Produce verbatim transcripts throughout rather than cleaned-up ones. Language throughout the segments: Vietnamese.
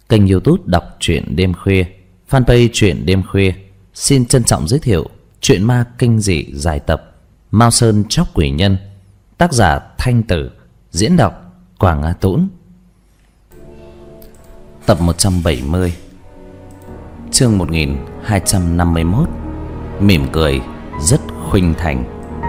Kênh YouTube đọc truyện đêm khuya, fanpage truyện đêm khuya xin trân trọng giới thiệu truyện ma kinh dị dài tập Mao Sơn Chóc Quỷ Nhân, tác giả Thanh Tử, diễn đọc Quảng Á Tũng. Tập một trăm bảy mươi, chương một nghìn hai trăm năm mươi mốt. Mỉm cười rất khuynh thành.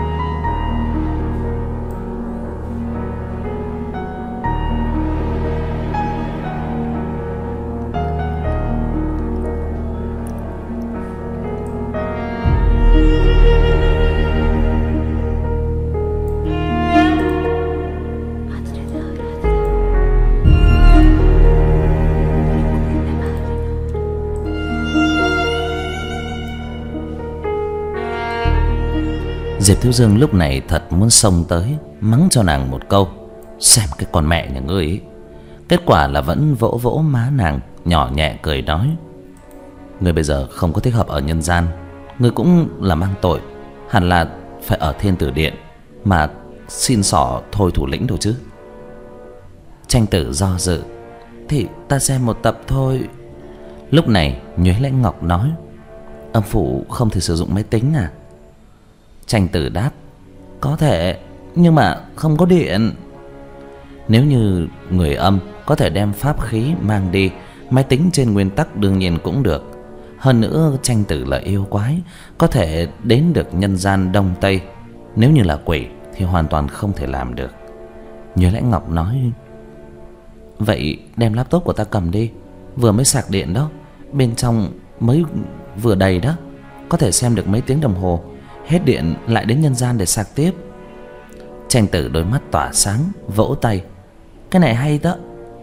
Diệp Thiếu Dương lúc này thật muốn xông tới mắng cho nàng một câu, xem cái con mẹ nhà ngươi ấy. Kết quả là vẫn vỗ vỗ má nàng, nhỏ nhẹ cười nói: ngươi bây giờ không có thích hợp ở nhân gian, ngươi cũng là mang tội, hẳn là phải ở Thiên Tử Điện mà xin xỏ thôi thủ lĩnh đâu chứ. Tranh Tử do dự: thì ta xem một tập thôi. Lúc này Nhuế Lãnh Ngọc nói: âm phủ không thể sử dụng máy tính à? Tranh Tử đáp: có thể, nhưng mà không có điện. Nếu như người âm có thể đem pháp khí mang đi, máy tính trên nguyên tắc đương nhiên cũng được. Hơn nữa Tranh Tử là yêu quái, có thể đến được nhân gian Đông Tây. Nếu như là quỷ thì hoàn toàn không thể làm được. Như Lãnh Ngọc nói: vậy đem laptop của ta cầm đi, vừa mới sạc điện đó, bên trong mới vừa đầy đó, có thể xem được mấy tiếng đồng hồ. Hết điện lại đến nhân gian để sạc tiếp. Tranh Tử đôi mắt tỏa sáng, vỗ tay: cái này hay đó.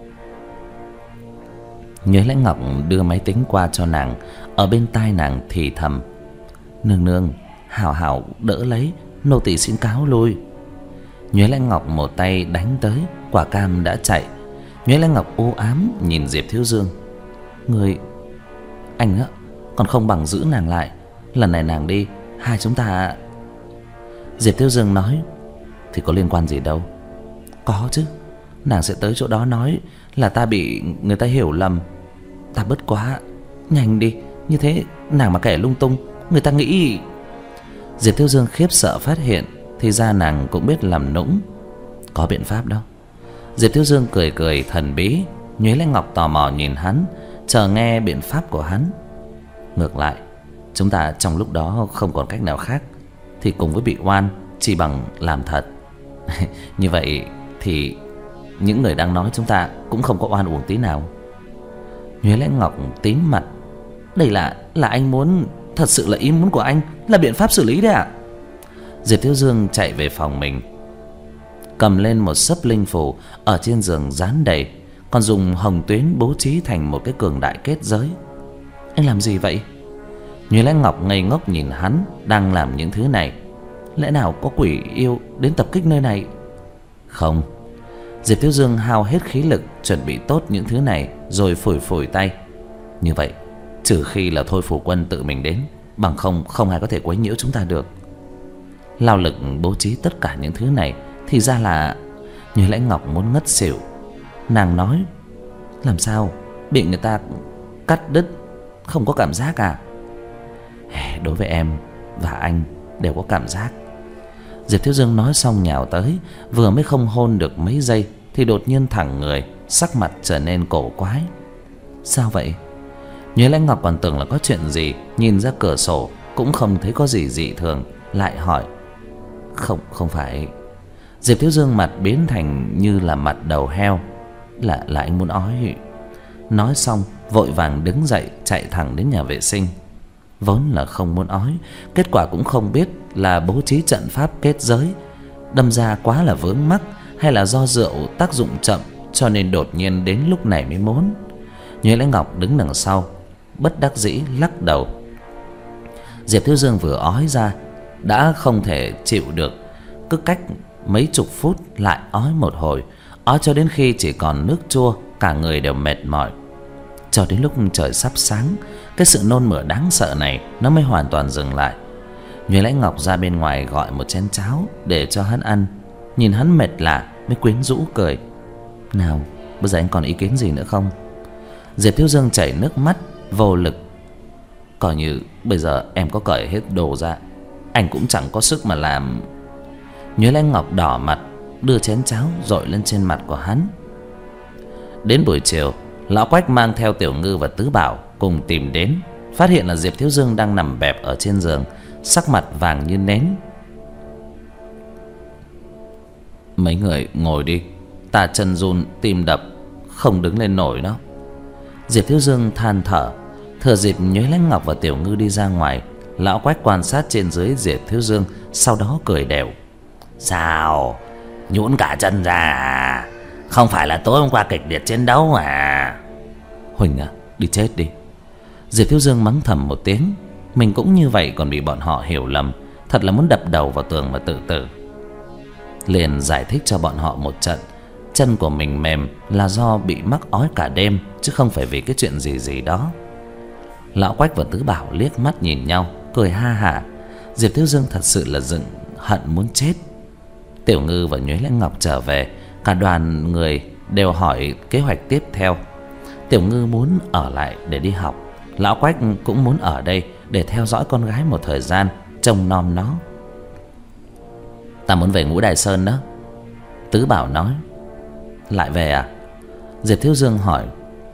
Nhuế Lãnh Ngọc đưa máy tính qua cho nàng, ở bên tai nàng thì thầm: nương nương, hảo hảo đỡ lấy, nô tỳ xin cáo lui. Nhuế Lãnh Ngọc một tay đánh tới, quả cam đã chạy. Nhuế Lãnh Ngọc u ám nhìn Diệp Thiếu Dương: người, anh á, còn không bằng giữ nàng lại, lần này nàng đi, hai chúng ta. Diệp Thiếu Dương nói: thì có liên quan gì đâu. Có chứ, nàng sẽ tới chỗ đó nói là ta bị người ta hiểu lầm. Ta bớt quá, nhanh đi, như thế nàng mà kể lung tung, người ta nghĩ. Diệp Thiếu Dương khiếp sợ phát hiện thì ra nàng cũng biết làm nũng. Có biện pháp đâu. Diệp Thiếu Dương cười cười thần bí. Nhuế Lãnh Ngọc tò mò nhìn hắn, chờ nghe biện pháp của hắn. Ngược lại, chúng ta trong lúc đó không còn cách nào khác, thì cùng với bị oan chỉ bằng làm thật. Như vậy thì những người đang nói chúng ta cũng không có oan uổng tí nào. Nhuế Lãnh Ngọc tím mặt: đây là là anh muốn, thật sự là ý muốn của anh là biện pháp xử lý đấy ạ. Diệp Thiếu Dương chạy về phòng mình, cầm lên một sấp linh phù ở trên giường dán đầy, còn dùng hồng tuyến bố trí thành một cái cường đại kết giới. Anh làm gì vậy? Nhuế Lãnh Ngọc ngây ngốc nhìn hắn đang làm những thứ này. Lẽ nào có quỷ yêu đến tập kích nơi này? Không. Diệp Thiếu Dương hao hết khí lực chuẩn bị tốt những thứ này, rồi phủi phủi tay. Như vậy trừ khi là Thôi Phủ Quân tự mình đến, bằng không không ai có thể quấy nhiễu chúng ta được. Lao lực bố trí tất cả những thứ này, thì ra là Nhuế Lãnh Ngọc muốn ngất xỉu. Nàng nói: làm sao bị người ta cắt đứt không có cảm giác à? Đối với em và anh đều có cảm giác. Diệp Thiếu Dương nói xong nhào tới, vừa mới không hôn được mấy giây thì đột nhiên thẳng người, sắc mặt trở nên cổ quái. Sao vậy? Nhuế Lãnh Ngọc còn tưởng là có chuyện gì, nhìn ra cửa sổ cũng không thấy có gì dị thường, lại hỏi: Không, không phải. Diệp Thiếu Dương mặt biến thành như là mặt đầu heo: Là, là anh muốn ói. Nói xong vội vàng đứng dậy chạy thẳng đến nhà vệ sinh. Vốn là không muốn ói, kết quả cũng không biết là bố trí trận pháp kết giới đâm ra quá là vướng mắc, hay là do rượu tác dụng chậm, cho nên đột nhiên đến lúc này mới muốn. Nhuế Lãnh Ngọc đứng đằng sau, bất đắc dĩ lắc đầu. Diệp Thiếu Dương vừa ói ra đã không thể chịu được, cứ cách mấy chục phút lại ói một hồi, ói cho đến khi chỉ còn nước chua, cả người đều mệt mỏi. Cho đến lúc trời sắp sáng, cái sự nôn mửa đáng sợ này nó mới hoàn toàn dừng lại. Nhuế Lãnh Ngọc ra bên ngoài gọi một chén cháo để cho hắn ăn. Nhìn hắn mệt lạ mới quyến rũ cười: Nào, bây giờ anh còn ý kiến gì nữa không? Diệp Thiếu Dương chảy nước mắt vô lực. Coi như bây giờ em có cởi hết đồ ra, anh cũng chẳng có sức mà làm. Nhuế Lãnh Ngọc đỏ mặt, đưa chén cháo dội lên trên mặt của hắn. Đến buổi chiều, lão Quách mang theo Tiểu Ngư và Tứ Bảo cùng tìm đến, phát hiện là Diệp Thiếu Dương đang nằm bẹp ở trên giường, sắc mặt vàng như nến. Mấy người ngồi đi, ta chân run tim đập, không đứng lên nổi đó. Diệp Thiếu Dương than thở. Thừa dịp Nhuế Lãnh Ngọc và Tiểu Ngư đi ra ngoài, lão Quách quan sát trên dưới Diệp Thiếu Dương, sau đó cười đều. Sao nhũn cả chân ra à? Không phải là tối hôm qua kịch liệt chiến đấu à? Huỳnh à, đi chết đi. Diệp Thiếu Dương mắng thầm một tiếng. Mình cũng như vậy còn bị bọn họ hiểu lầm, thật là muốn đập đầu vào tường mà tự tử. Liền giải thích cho bọn họ một trận. Chân của mình mềm là do bị mắc ói cả đêm, chứ không phải vì cái chuyện gì gì đó. Lão Quách và Tứ Bảo liếc mắt nhìn nhau, cười ha hả. Diệp Thiếu Dương thật sự là giận hận muốn chết. Tiểu Ngư và Nhuế Lãnh Ngọc trở về, cả đoàn người đều hỏi kế hoạch tiếp theo. Tiểu Ngư muốn ở lại để đi học, lão Quách cũng muốn ở đây để theo dõi con gái một thời gian, trông nom nó. Ta muốn về Ngũ Đài Sơn đó, Tứ Bảo nói. Lại về à? Diệp Thiếu Dương hỏi.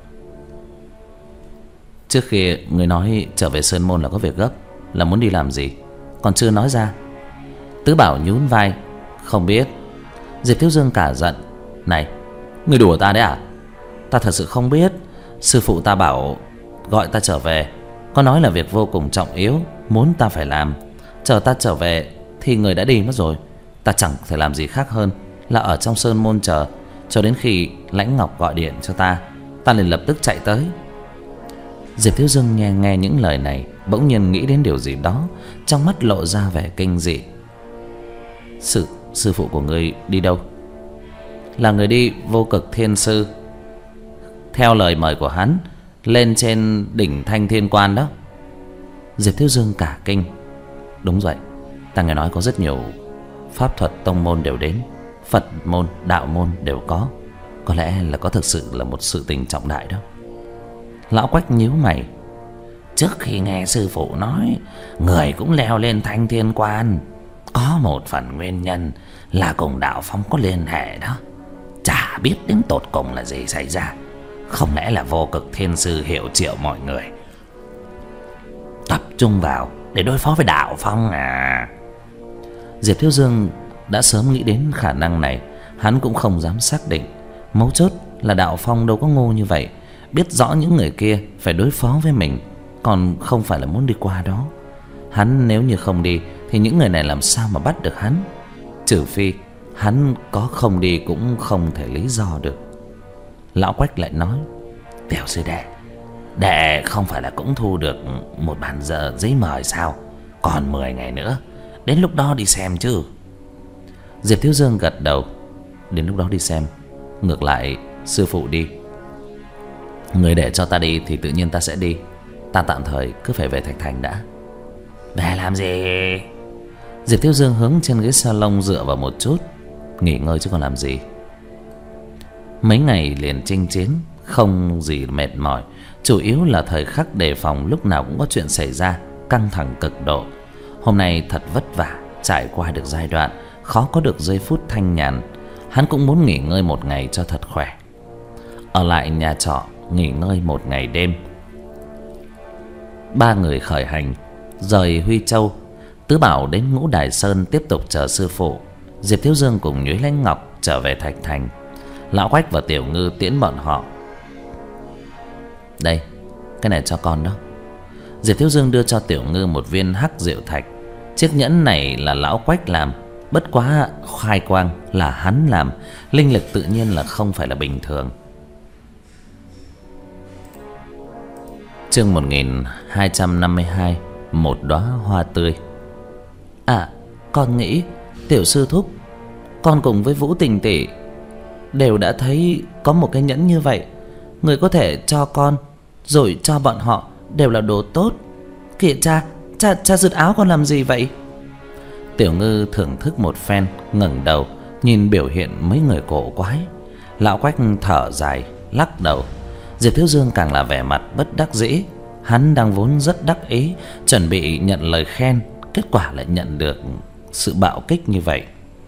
Trước khi người nói trở về Sơn Môn là có việc gấp, là muốn đi làm gì, còn chưa nói ra. Tứ Bảo nhún vai. Không biết. Diệp Thiếu Dương cả giận. Này, người đùa ta đấy à? Ta thật sự không biết. Sư phụ ta bảo gọi ta trở về, có nói là việc vô cùng trọng yếu, muốn ta phải làm. Chờ ta trở về thì người đã đi mất rồi. Ta chẳng thể làm gì khác hơn là ở trong Sơn Môn chờ, cho đến khi Lãnh Ngọc gọi điện cho ta, ta liền lập tức chạy tới. Diệp Thiếu Dương nghe nghe những lời này, bỗng nhiên nghĩ đến điều gì đó, trong mắt lộ ra vẻ kinh dị. Sư, sư phụ của ngươi đi đâu? Là người đi Vô Cực Thiên Sư, theo lời mời của hắn, lên trên đỉnh Thanh Thiên Quan đó. Diệp Thiếu Dương cả kinh. Đúng vậy, ta nghe nói có rất nhiều pháp thuật tông môn đều đến, Phật môn, đạo môn đều có. Có lẽ là có thực sự là một sự tình trọng đại đó. Lão Quách nhíu mày. Trước khi nghe sư phụ nói người cũng leo lên Thanh Thiên Quan, có một phần nguyên nhân là cùng đạo phong có liên hệ đó. Chả biết đến tột cùng là gì xảy ra. Không lẽ là Vô Cực Thiên Sư hiệu triệu mọi người tập trung vào để đối phó với đạo phong à? Diệp Thiếu Dương đã sớm nghĩ đến khả năng này. Hắn cũng không dám xác định. Mấu chốt là đạo phong đâu có ngu như vậy, biết rõ những người kia phải đối phó với mình, còn không phải là muốn đi qua đó. Hắn nếu như không đi thì những người này làm sao mà bắt được hắn? Trừ phi hắn có không đi cũng không thể lý do được. Lão Quách lại nói. Tiểu sư đệ, đệ không phải là cũng thu được một bản giờ giấy mời sao? Còn mười ngày nữa, đến lúc đó đi xem chứ. Diệp Thiếu Dương gật đầu. Đến lúc đó đi xem. Ngược lại sư phụ đi, người để cho ta đi thì tự nhiên ta sẽ đi. Ta tạm thời cứ phải về Thạch Thành đã. Về làm gì? Diệp Thiếu Dương hướng trên ghế salon dựa vào một chút. Nghỉ ngơi chứ còn làm gì. Mấy ngày liền chinh chiến, không gì mệt mỏi, chủ yếu là thời khắc đề phòng lúc nào cũng có chuyện xảy ra, căng thẳng cực độ. Hôm nay thật vất vả trải qua được giai đoạn khó có được giây phút thanh nhàn. Hắn cũng muốn nghỉ ngơi một ngày cho thật khỏe. Ở lại nhà trọ nghỉ ngơi một ngày đêm. Ba người khởi hành rời Huy Châu. Tứ Bảo đến Ngũ Đài Sơn tiếp tục chờ sư phụ. Diệp Thiếu Dương cùng Nhuế Lãnh Ngọc trở về Thạch Thành. Lão Quách và Tiểu Ngư tiễn bọn họ. Đây, cái này cho con đó. Diệp Thiếu Dương đưa cho Tiểu Ngư một viên hắc diệu thạch. Chiếc nhẫn này là lão Quách làm, bất quá khai quang là hắn làm, linh lực tự nhiên là không phải là bình thường. Chương một nghìn hai trăm năm mươi hai. Một đóa hoa tươi. À, con nghĩ Tiểu sư thúc, con cùng với Vũ Tình tỷ đều đã thấy có một cái nhẫn như vậy. Người có thể cho con rồi cho bọn họ đều là đồ tốt. Kìa cha, cha, cha giật áo con làm gì vậy? Tiểu Ngư thưởng thức một phen, ngẩng đầu nhìn biểu hiện mấy người cổ quái. Lão Quách thở dài lắc đầu. Diệp Thiếu Dương càng là vẻ mặt bất đắc dĩ. Hắn đang vốn rất đắc ý, chuẩn bị nhận lời khen, kết quả lại nhận được sự bạo kích như vậy.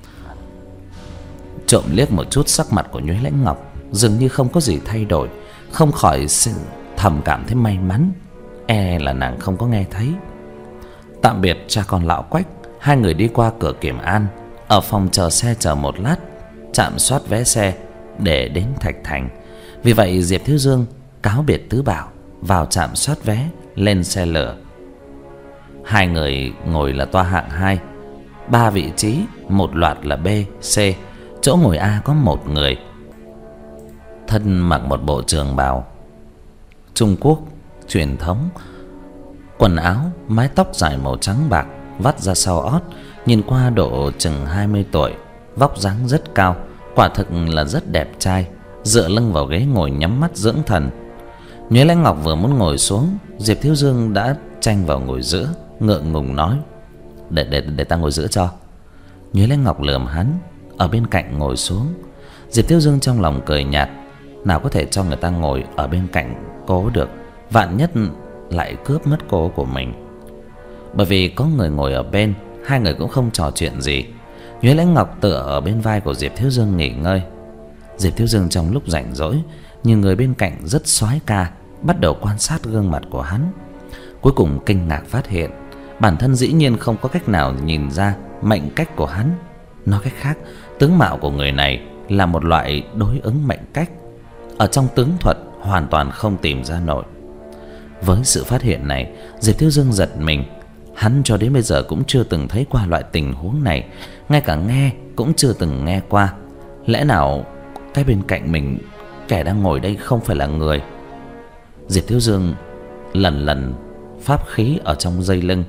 Trộm liếc một chút sắc mặt của Nhuế Lãnh Ngọc, dường như không có gì thay đổi, không khỏi thầm cảm thấy may mắn, e là nàng không có nghe thấy. Tạm biệt cha con lão Quách, hai người đi qua cửa kiểm an, ở phòng chờ xe chờ một lát, trạm soát vé xe để đến Thạch Thành. Vì vậy Diệp Thiếu Dương cáo biệt Tứ Bảo, vào trạm soát vé, lên xe lửa. Hai người ngồi là toa hạng hai, ba vị trí, một loạt là B, C. Chỗ ngồi A có một người, thân mặc một bộ trường bào Trung Quốc truyền thống, quần áo, mái tóc dài màu trắng bạc vắt ra sau ót, nhìn qua độ chừng hai mươi tuổi, vóc dáng rất cao, quả thực là rất đẹp trai. Dựa lưng vào ghế ngồi nhắm mắt dưỡng thần. Nhuế Lãnh Ngọc vừa muốn ngồi xuống, Diệp Thiếu Dương đã tranh vào ngồi giữa, ngượng ngùng nói: để để để ta ngồi giữa cho. Nhuế Lãnh Ngọc lườm hắn, ở bên cạnh ngồi xuống. Diệp Thiếu Dương trong lòng cười nhạt, nào có thể cho người ta ngồi ở bên cạnh cô được, vạn nhất lại cướp mất cô của mình. Bởi vì có người ngồi ở bên, hai người cũng không trò chuyện gì. Nhuế Lãnh Ngọc tựa ở bên vai của Diệp Thiếu Dương nghỉ ngơi. Diệp Thiếu Dương trong lúc rảnh rỗi, nhưng người bên cạnh rất soái ca, bắt đầu quan sát gương mặt của hắn. Cuối cùng kinh ngạc phát hiện, bản thân dĩ nhiên không có cách nào nhìn ra mệnh cách của hắn. Nói cách khác, tướng mạo của người này là một loại đối ứng mệnh cách, ở trong tướng thuật hoàn toàn không tìm ra nổi. Với sự phát hiện này, Diệp Thiếu Dương giật mình. Hắn cho đến bây giờ cũng chưa từng thấy qua loại tình huống này, ngay cả nghe cũng chưa từng nghe qua. Lẽ nào cái bên cạnh mình, kẻ đang ngồi đây không phải là người? Diệp Thiếu Dương lần lần pháp khí ở trong dây lưng,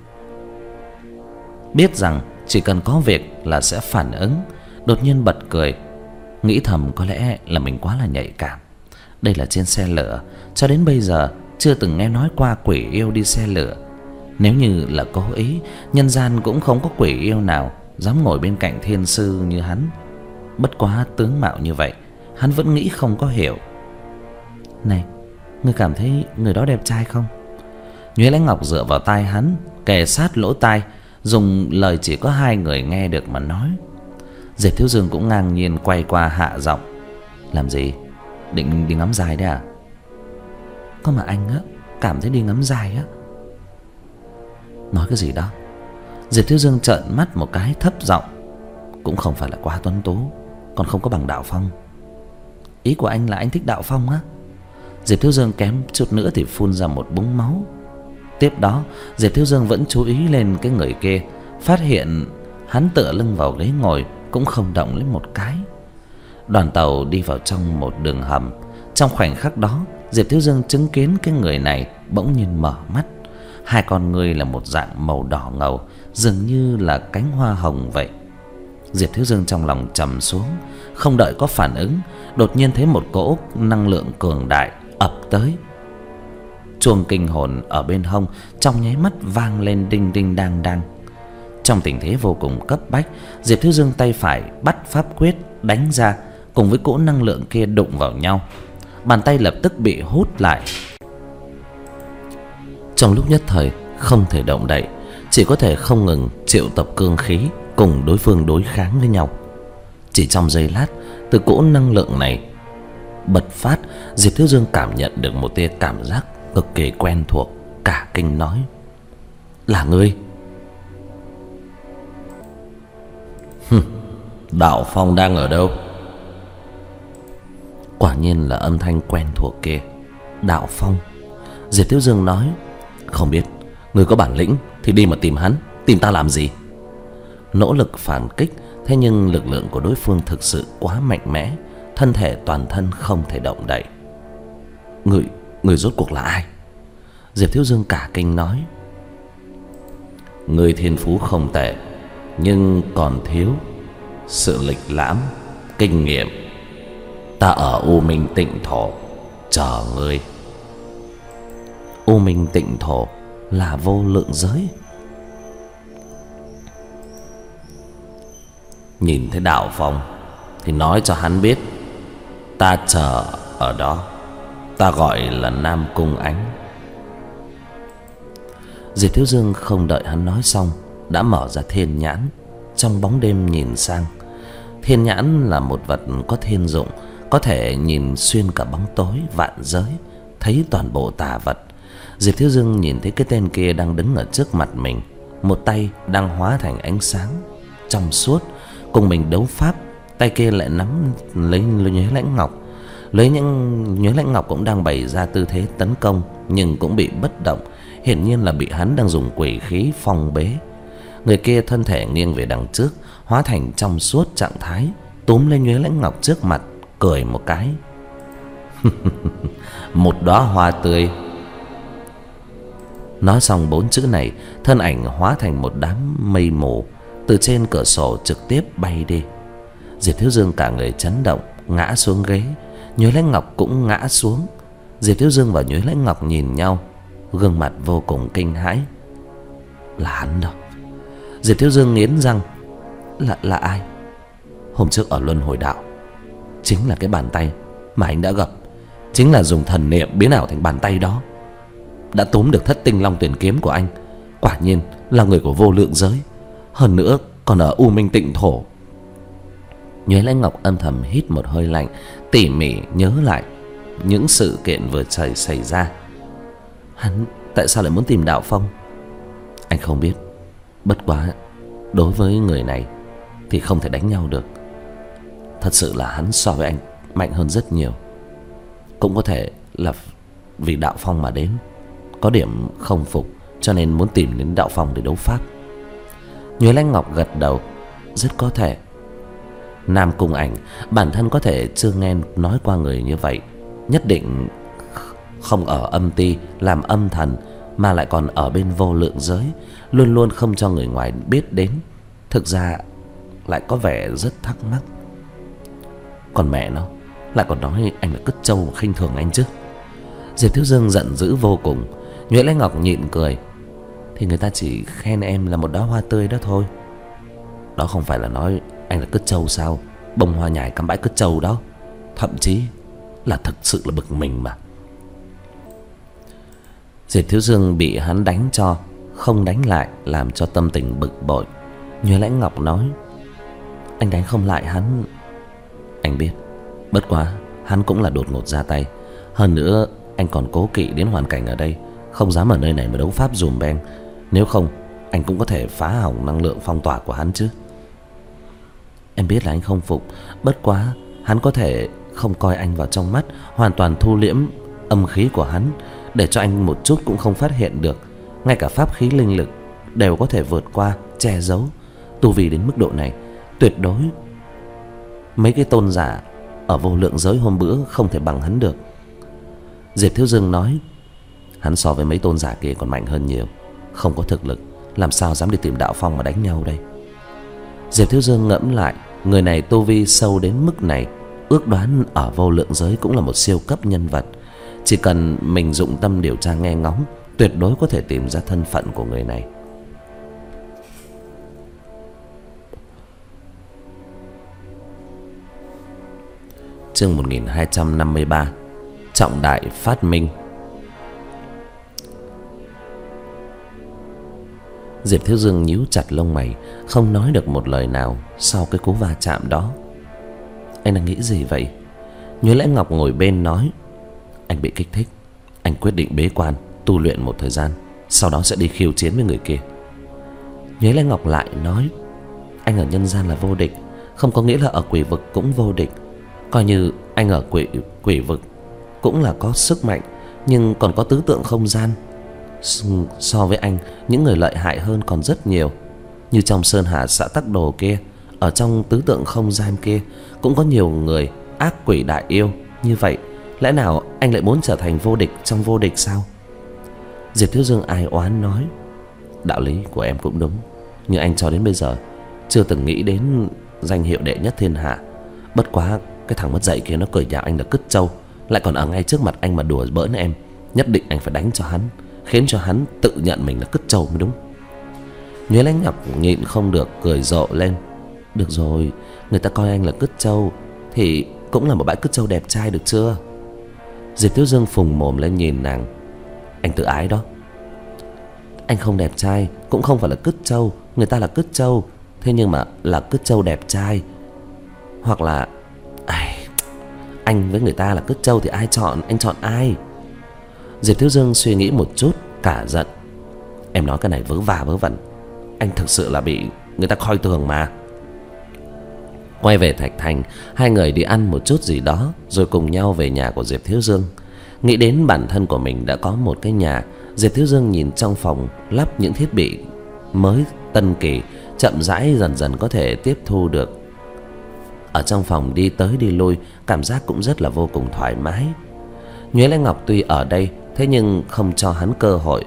biết rằng chỉ cần có việc là sẽ phản ứng. Đột nhiên bật cười, nghĩ thầm có lẽ là mình quá là nhạy cảm. Đây là trên xe lửa, cho đến bây giờ chưa từng nghe nói qua quỷ yêu đi xe lửa. Nếu như là cố ý, nhân gian cũng không có quỷ yêu nào dám ngồi bên cạnh thiên sư như hắn. Bất quá tướng mạo như vậy, hắn vẫn nghĩ không có hiểu. Này, ngươi cảm thấy người đó đẹp trai không? Nhuế Lãnh Ngọc dựa vào tai hắn, kề sát lỗ tai, dùng lời chỉ có hai người nghe được mà nói. Diệp Thiếu Dương cũng ngang nhiên quay qua hạ giọng: làm gì? Định đi ngắm dài đấy à? Có mà anh á, cảm thấy đi ngắm dài á. Nói cái gì đó? Diệp Thiếu Dương trợn mắt một cái thấp giọng: cũng không phải là quá tuấn tú, còn không có bằng Đạo Phong. Ý của anh là anh thích Đạo Phong á? Diệp Thiếu Dương kém chút nữa thì phun ra một búng máu. Tiếp đó Diệp Thiếu Dương vẫn chú ý lên cái người kia, phát hiện hắn tựa lưng vào ghế ngồi, cũng không động lên một cái. Đoàn tàu đi vào trong một đường hầm. Trong khoảnh khắc đó, Diệp Thiếu Dương chứng kiến cái người này bỗng nhiên mở mắt. Hai con ngươi là một dạng màu đỏ ngầu, dường như là cánh hoa hồng vậy. Diệp Thiếu Dương trong lòng trầm xuống, không đợi có phản ứng, đột nhiên thấy một cỗ năng lượng cường đại ập tới. Chuông kinh hồn ở bên hông trong nháy mắt vang lên đinh đinh đang đang. Trong tình thế vô cùng cấp bách, Diệp Thiếu Dương tay phải bắt pháp quyết đánh ra, cùng với cỗ năng lượng kia đụng vào nhau. Bàn tay lập tức bị hút lại. Trong lúc nhất thời không thể động đậy, chỉ có thể không ngừng triệu tập cương khí cùng đối phương đối kháng với nhau. Chỉ trong giây lát, từ cỗ năng lượng này bật phát, Diệp Thiếu Dương cảm nhận được một tia cảm giác cực kỳ quen thuộc, cả kinh nói: là ngươi? Hừm, Đạo Phong đang ở đâu? Quả nhiên là âm thanh quen thuộc kia. Đạo Phong. Diệp Thiếu Dương nói: không biết, ngươi có bản lĩnh thì đi mà tìm hắn, tìm ta làm gì? Nỗ lực phản kích, thế nhưng lực lượng của đối phương thực sự quá mạnh mẽ, thân thể toàn thân không thể động đậy. Người, người rốt cuộc là ai? Diệp Thiếu Dương cả kinh nói: người thiên phú không tệ, nhưng còn thiếu sự lịch lãm, kinh nghiệm. Ta ở U Minh Tịnh Thổ chờ ngươi. U Minh Tịnh Thổ là vô lượng giới. Nhìn thấy Đạo Phong thì nói cho hắn biết ta chờ ở đó. Ta gọi là Nam Cung Ánh. Diệp Thiếu Dương không đợi hắn nói xong đã mở ra thiên nhãn, trong bóng đêm nhìn sang. Thiên nhãn là một vật có thiên dụng, có thể nhìn xuyên cả bóng tối vạn giới, thấy toàn bộ tà vật. Diệp Thiếu Dương nhìn thấy cái tên kia đang đứng ở trước mặt mình, một tay đang hóa thành ánh sáng trong suốt cùng mình đấu pháp, tay kia lại nắm lấy Nhuế Lãnh Ngọc. Lấy những Nhuế Lãnh Ngọc cũng đang bày ra tư thế tấn công, nhưng cũng bị bất động, hiển nhiên là bị hắn đang dùng quỷ khí phong bế. Người kia thân thể nghiêng về đằng trước, hóa thành trong suốt trạng thái, túm lấy Nhuế Lãnh Ngọc trước mặt, cười một cái. Một đóa hoa tươi. Nói xong bốn chữ này, thân ảnh hóa thành một đám mây mù, từ trên cửa sổ trực tiếp bay đi. Diệp Thiếu Dương cả người chấn động, ngã xuống ghế. Nhuế Lãnh Ngọc cũng ngã xuống. Diệp Thiếu Dương và Nhuế Lãnh Ngọc nhìn nhau, gương mặt vô cùng kinh hãi. Là hắn đâu? Diệp Thiếu Dương nghiến răng. Là, là ai? Hôm trước ở Luân Hồi Đạo, chính là cái bàn tay mà anh đã gặp, chính là dùng thần niệm biến ảo thành bàn tay đó, đã túm được Thất Tinh Long Tuyển kiếm của anh. Quả nhiên là người của vô lượng giới, hơn nữa còn ở U Minh Tịnh Thổ. Nhuế Lãnh Ngọc âm thầm hít một hơi lạnh, tỉ mỉ nhớ lại những sự kiện vừa xảy xảy ra. Hắn tại sao lại muốn tìm Đạo Phong? Anh không biết. Bất quá đối với người này thì không thể đánh nhau được. Thật sự là hắn so với anh mạnh hơn rất nhiều. Cũng có thể là vì Đạo Phong mà đến, có điểm không phục, cho nên muốn tìm đến Đạo Phong để đấu pháp. Nhuế Lãnh Ngọc gật đầu. Rất có thể. Nam Cung Ảnh bản thân có thể chưa nghe nói qua người như vậy, nhất định không ở âm ti làm âm thần, mà lại còn ở bên vô lượng giới, luôn luôn không cho người ngoài biết đến. Thực ra lại có vẻ rất thắc mắc. Còn mẹ nó lại còn nói anh là cứt trâu mà khinh thường anh chứ. Diệp Thiếu Dương giận dữ vô cùng. Nhuế Lãnh Ngọc nhịn cười. Thì người ta chỉ khen em là một đóa hoa tươi đó thôi. Đó không phải là nói anh là cứt trâu sao? Bông hoa nhài cắm bãi cứt trâu đó. Thậm chí là thực sự là bực mình mà. Diệp Thiếu Dương bị hắn đánh cho, không đánh lại, làm cho tâm tình bực bội. Nhuế Lãnh Ngọc nói. Anh đánh không lại hắn. Anh biết. Bất quá hắn cũng là đột ngột ra tay. Hơn nữa anh còn cố kỵ đến hoàn cảnh ở đây, không dám ở nơi này mà đấu pháp dùm beng. Nếu không anh cũng có thể phá hỏng năng lượng phong tỏa của hắn chứ. Em biết là anh không phục. Bất quá hắn có thể không coi anh vào trong mắt, hoàn toàn thu liễm âm khí của hắn, để cho anh một chút cũng không phát hiện được. Ngay cả pháp khí linh lực đều có thể vượt qua, che giấu. Tu vi đến mức độ này, tuyệt đối mấy cái tôn giả ở vô lượng giới hôm bữa không thể bằng hắn được. Diệp Thiếu Dương nói. Hắn so với mấy tôn giả kia còn mạnh hơn nhiều, không có thực lực, làm sao dám đi tìm Đạo Phong mà đánh nhau đây. Diệp Thiếu Dương ngẫm lại, người này tu vi sâu đến mức này, ước đoán ở vô lượng giới cũng là một siêu cấp nhân vật. Chỉ cần mình dụng tâm điều tra nghe ngóng, tuyệt đối có thể tìm ra thân phận của người này. Chương một nghìn hai trăm năm mươi ba. Trọng đại phát minh. Diệp Thiếu Dương nhíu chặt lông mày, không nói được một lời nào sau cái cú va chạm đó. Anh đang nghĩ gì vậy? Nhuế Lãnh Ngọc ngồi bên nói. Anh bị kích thích, anh quyết định bế quan tu luyện một thời gian, sau đó sẽ đi khiêu chiến với người kia. Nhuế Lãnh Ngọc lại nói. Anh ở nhân gian là vô địch, không có nghĩa là ở quỷ vực cũng vô địch. Coi như anh ở quỷ, quỷ vực cũng là có sức mạnh, nhưng còn có tứ tượng không gian. So với anh, những người lợi hại hơn còn rất nhiều. Như trong Sơn Hà xã Tắc Đồ kia, ở trong tứ tượng không gian kia cũng có nhiều người ác quỷ đại yêu. Như vậy lẽ nào anh lại muốn trở thành vô địch trong vô địch sao? Diệp Thiếu Dương ai oán nói. Đạo lý của em cũng đúng, nhưng anh cho đến bây giờ chưa từng nghĩ đến danh hiệu đệ nhất thiên hạ. Bất quá cái thằng mất dạy kia nó cười nhạo anh là cứt trâu, lại còn ở ngay trước mặt anh mà đùa bỡn em. Nhất định anh phải đánh cho hắn, khiến cho hắn tự nhận mình là cứt trâu mới đúng. Nhuế Lãnh Ngọc nhịn không được cười rộ lên. Được rồi, người ta coi anh là cứt trâu thì cũng là một bãi cứt trâu đẹp trai được chưa? Diệp Thiếu Dương phùng mồm lên nhìn nàng. Anh tự ái đó. Anh không đẹp trai, cũng không phải là cứt trâu. Người ta là cứt trâu, thế nhưng mà là cứt trâu đẹp trai. Hoặc là ai, anh với người ta là cứt trâu thì ai chọn, anh chọn ai? Diệp Thiếu Dương suy nghĩ một chút, cả giận. Em nói cái này vớ va vớ vẩn. Anh thực sự là bị người ta coi thường mà. Quay về Thạch Thành, hai người đi ăn một chút gì đó, rồi cùng nhau về nhà của Diệp Thiếu Dương. Nghĩ đến bản thân của mình đã có một cái nhà, Diệp Thiếu Dương nhìn trong phòng lắp những thiết bị mới tân kỳ, chậm rãi dần dần có thể tiếp thu được. Ở trong phòng đi tới đi lui, cảm giác cũng rất là vô cùng thoải mái. Nhuế Lãnh Ngọc tuy ở đây, thế nhưng không cho hắn cơ hội.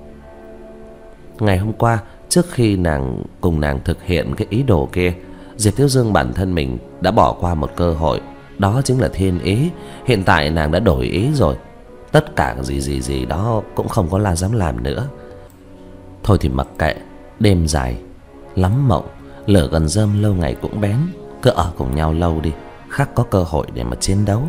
Ngày hôm qua, trước khi nàng cùng nàng thực hiện cái ý đồ kia, Diệp Thiếu Dương bản thân mình đã bỏ qua một cơ hội. Đó chính là thiên ý. Hiện tại nàng đã đổi ý rồi. Tất cả gì gì gì đó cũng không có là dám làm nữa. Thôi thì mặc kệ. Đêm dài lắm mộng, lửa gần rơm lâu ngày cũng bén. Cứ ở cùng nhau lâu đi, khắc có cơ hội để mà chiến đấu.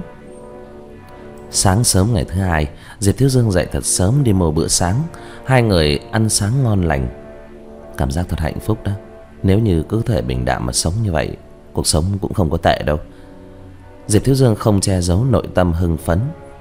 Sáng sớm ngày thứ hai, Diệp Thiếu Dương dậy thật sớm đi mua bữa sáng. Hai người ăn sáng ngon lành. Cảm giác thật hạnh phúc đó. Nếu như cứ thể bình đạm mà sống như vậy, cuộc sống cũng không có tệ đâu. Diệp Thiếu Dương không che giấu nội tâm hưng phấn.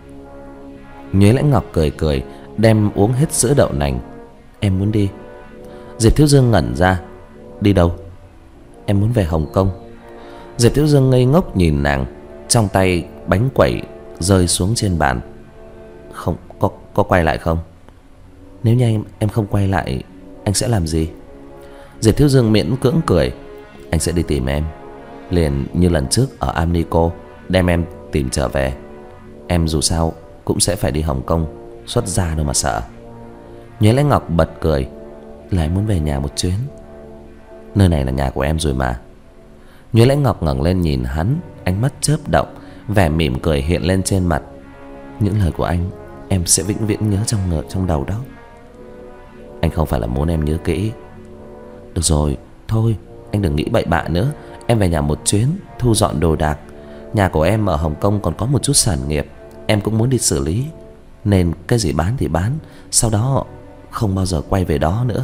Nhuế Lãnh Ngọc cười cười, đem uống hết sữa đậu nành. Em muốn đi. Diệp Thiếu Dương ngẩn ra. Đi đâu? Em muốn về Hồng Kông. Diệp Thiếu Dương ngây ngốc nhìn nàng. Trong tay bánh quẩy rơi xuống trên bàn. Không, có, có quay lại không? Nếu như em, em không quay lại, anh sẽ làm gì? Diệp Thiếu Dương miễn cưỡng cười. Anh sẽ đi tìm em, liền như lần trước ở Amnico, đem em tìm trở về. Em dù sao cũng sẽ phải đi Hồng Kông, xuất gia đâu mà sợ. Nhuế Lãnh Ngọc bật cười. Là em muốn về nhà một chuyến. Nơi này là nhà của em rồi mà. Nhuế Lãnh Ngọc ngẩng lên nhìn hắn, ánh mắt chớp động, vẻ mỉm cười hiện lên trên mặt. Những lời của anh em sẽ vĩnh viễn nhớ trong ngờ trong đầu đó. Anh không phải là muốn em nhớ kỹ. Được rồi, thôi, anh đừng nghĩ bậy bạ nữa. Em về nhà một chuyến, thu dọn đồ đạc. Nhà của em ở Hồng Kông còn có một chút sản nghiệp, em cũng muốn đi xử lý. Nên cái gì bán thì bán, sau đó không bao giờ quay về đó nữa.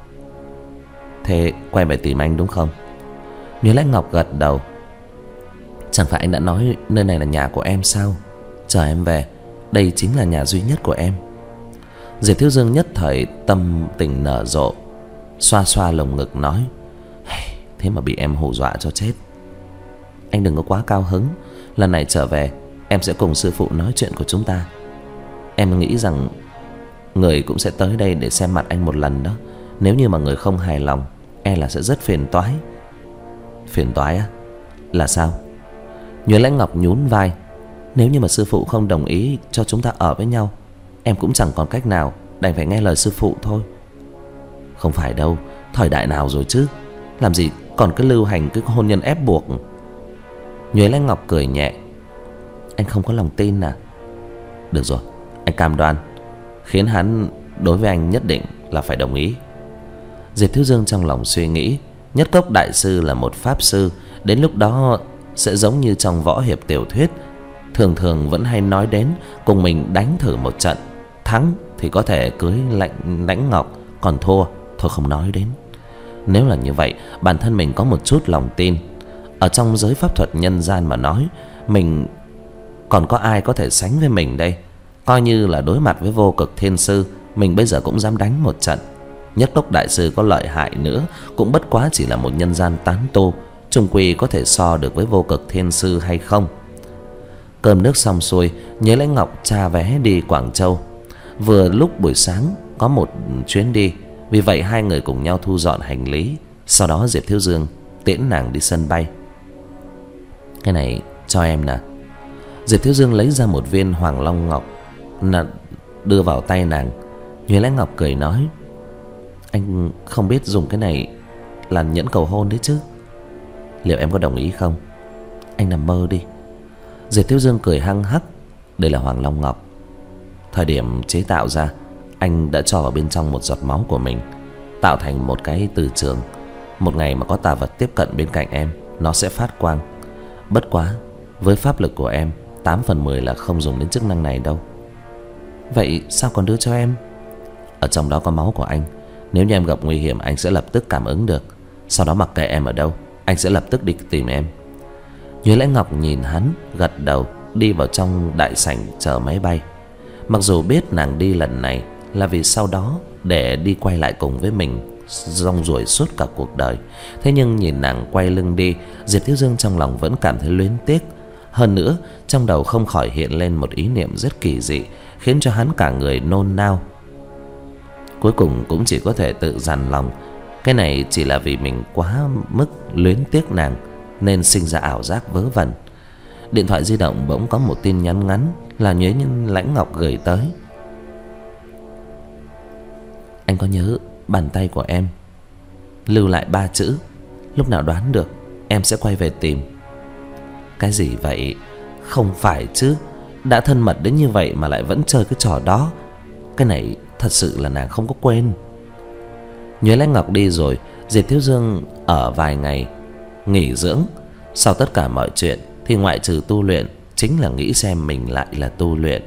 Thế quay về tìm anh đúng không? Nhuế Lãnh Ngọc gật đầu. Chẳng phải anh đã nói nơi này là nhà của em sao? Chờ em về, đây chính là nhà duy nhất của em. Diệp Thiếu Dương nhất thời tâm tình nở rộ, xoa xoa lồng ngực nói. Thế mà bị em hù dọa cho chết. Anh đừng có quá cao hứng. Lần này trở về, em sẽ cùng sư phụ nói chuyện của chúng ta. Em nghĩ rằng người cũng sẽ tới đây để xem mặt anh một lần đó. Nếu như mà người không hài lòng, e là sẽ rất phiền toái. Phiền toái á? Là sao? Nhuế Lãnh Ngọc nhún vai. Nếu như mà sư phụ không đồng ý cho chúng ta ở với nhau, em cũng chẳng còn cách nào, đành phải nghe lời sư phụ thôi. Không phải đâu, thời đại nào rồi chứ, làm gì còn cứ lưu hành cái hôn nhân ép buộc. Nhuế Lãnh Ngọc cười nhẹ. Anh không có lòng tin à? Được rồi, anh cam đoan, khiến hắn đối với anh nhất định là phải đồng ý. Diệp Thiếu Dương trong lòng suy nghĩ, Nhất Cốc đại sư là một pháp sư, đến lúc đó sẽ giống như trong võ hiệp tiểu thuyết, thường thường vẫn hay nói đến cùng mình đánh thử một trận, thắng thì có thể cưới Lãnh Lãnh Ngọc, còn thua thôi không nói đến. Nếu là như vậy, bản thân mình có một chút lòng tin. Ở trong giới pháp thuật nhân gian mà nói, mình còn có ai có thể sánh với mình đây? Coi như là đối mặt với Vô Cực Thiên Sư, mình bây giờ cũng dám đánh một trận. Nhất Cốc đại sư có lợi hại nữa, cũng bất quá chỉ là một nhân gian tán tu, chung quy có thể so được với Vô Cực Thiên Sư hay không? Cơm nước xong xuôi, Nhuế Lãnh Ngọc tra vé đi Quảng Châu. Vừa lúc buổi sáng có một chuyến đi, vì vậy hai người cùng nhau thu dọn hành lý. Sau đó Diệp Thiếu Dương tiễn nàng đi sân bay. Cái này cho em nè. Diệp Thiếu Dương lấy ra một viên Hoàng Long Ngọc, đưa vào tay nàng. Nhuế Lãnh Ngọc cười nói. Anh không biết dùng cái này là nhẫn cầu hôn đấy chứ? Liệu em có đồng ý không? Anh nằm mơ đi. Diệp Thiếu Dương cười hăng hắc. Đây là Hoàng Long Ngọc. Thời điểm chế tạo ra, anh đã cho vào bên trong một giọt máu của mình, tạo thành một cái từ trường. Một ngày mà có tà vật tiếp cận bên cạnh em, nó sẽ phát quang. Bất quá với pháp lực của em Tám phần mười là không dùng đến chức năng này đâu. Vậy sao còn đưa cho em? Ở trong đó có máu của anh. Nếu như em gặp nguy hiểm, anh sẽ lập tức cảm ứng được. Sau đó mặc kệ em ở đâu, anh sẽ lập tức đi tìm em. Nhuế Lãnh Ngọc nhìn hắn, gật đầu, đi vào trong đại sảnh chờ máy bay. Mặc dù biết nàng đi lần này là vì sau đó để đi quay lại cùng với mình rong ruổi suốt cả cuộc đời, thế nhưng nhìn nàng quay lưng đi, Diệp Thiếu Dương trong lòng vẫn cảm thấy luyến tiếc. Hơn nữa, trong đầu không khỏi hiện lên một ý niệm rất kỳ dị, khiến cho hắn cả người nôn nao. Cuối cùng cũng chỉ có thể tự dằn lòng, cái này chỉ là vì mình quá mức luyến tiếc nàng nên sinh ra ảo giác vớ vẩn. Điện thoại di động bỗng có một tin nhắn ngắn là Nhuế Lãnh Ngọc gửi tới. Anh có nhớ bàn tay của em lưu lại ba chữ, lúc nào đoán được em sẽ quay về tìm. Cái gì vậy? Không phải chứ, đã thân mật đến như vậy mà lại vẫn chơi cái trò đó. Cái này thật sự là nàng không có quên. Nhuế Lãnh Ngọc đi rồi, Diệp Thiếu Dương ở vài ngày nghỉ dưỡng. Sau tất cả mọi chuyện thì ngoại trừ tu luyện, chính là nghĩ xem mình lại là tu luyện.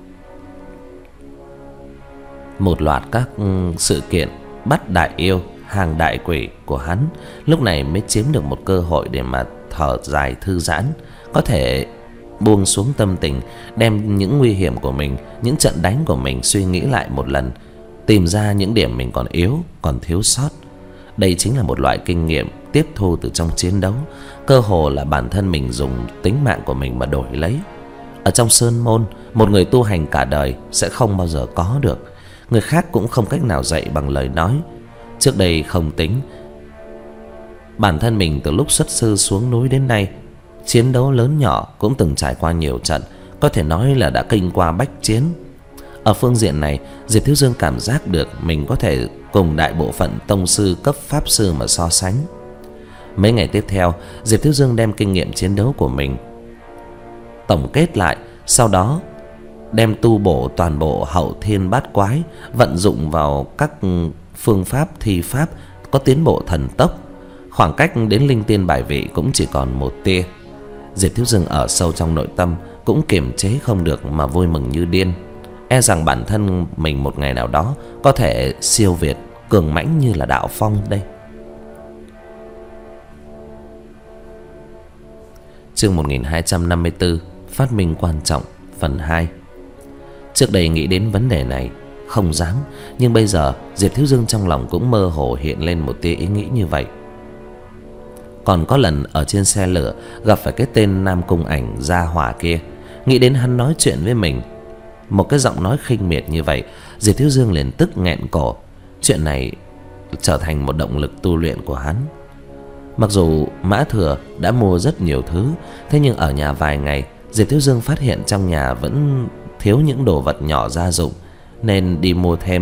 Một loạt các sự kiện bắt đại yêu, hàng đại quỷ của hắn lúc này mới chiếm được một cơ hội để mà thở dài thư giãn, có thể buông xuống tâm tình, đem những nguy hiểm của mình, những trận đánh của mình suy nghĩ lại một lần, tìm ra những điểm mình còn yếu, còn thiếu sót. Đây chính là một loại kinh nghiệm tiếp thu từ trong chiến đấu, cơ hồ là bản thân mình dùng tính mạng của mình mà đổi lấy. Ở trong sơn môn, một người tu hành cả đời sẽ không bao giờ có được, người khác cũng không cách nào dạy bằng lời nói. Trước đây không tính, bản thân mình từ lúc xuất sư xuống núi đến nay, chiến đấu lớn nhỏ cũng từng trải qua nhiều trận, có thể nói là đã kinh qua bách chiến. Ở phương diện này, Diệp Thiếu Dương cảm giác được mình có thể cùng đại bộ phận tông sư cấp pháp sư mà so sánh. Mấy ngày tiếp theo, Diệp Thiếu Dương đem kinh nghiệm chiến đấu của mình tổng kết lại, sau đó đem tu bổ toàn bộ hậu thiên bát quái, vận dụng vào các phương pháp thi pháp, có tiến bộ thần tốc. Khoảng cách đến linh tiên bài vị cũng chỉ còn một tia. Diệp Thiếu Dương ở sâu trong nội tâm cũng kiềm chế không được mà vui mừng như điên, e rằng bản thân mình một ngày nào đó có thể siêu việt, cường mãnh như là Đạo Phong đây. Chương một nghìn hai trăm năm mươi tư, phát minh quan trọng, phần hai. Trước đây nghĩ đến vấn đề này không dám, nhưng bây giờ Diệp Thiếu Dương trong lòng cũng mơ hồ hiện lên một tia ý nghĩ như vậy. Còn có lần ở trên xe lửa gặp phải cái tên Nam Cung Ảnh Gia Hỏa kia, nghĩ đến hắn nói chuyện với mình, một cái giọng nói khinh miệt như vậy, Diệp Thiếu Dương liền tức nghẹn cổ. Chuyện này trở thành một động lực tu luyện của hắn. Mặc dù Mã Thừa đã mua rất nhiều thứ, thế nhưng ở nhà vài ngày, Diệp Thiếu Dương phát hiện trong nhà vẫn thiếu những đồ vật nhỏ gia dụng, nên đi mua thêm.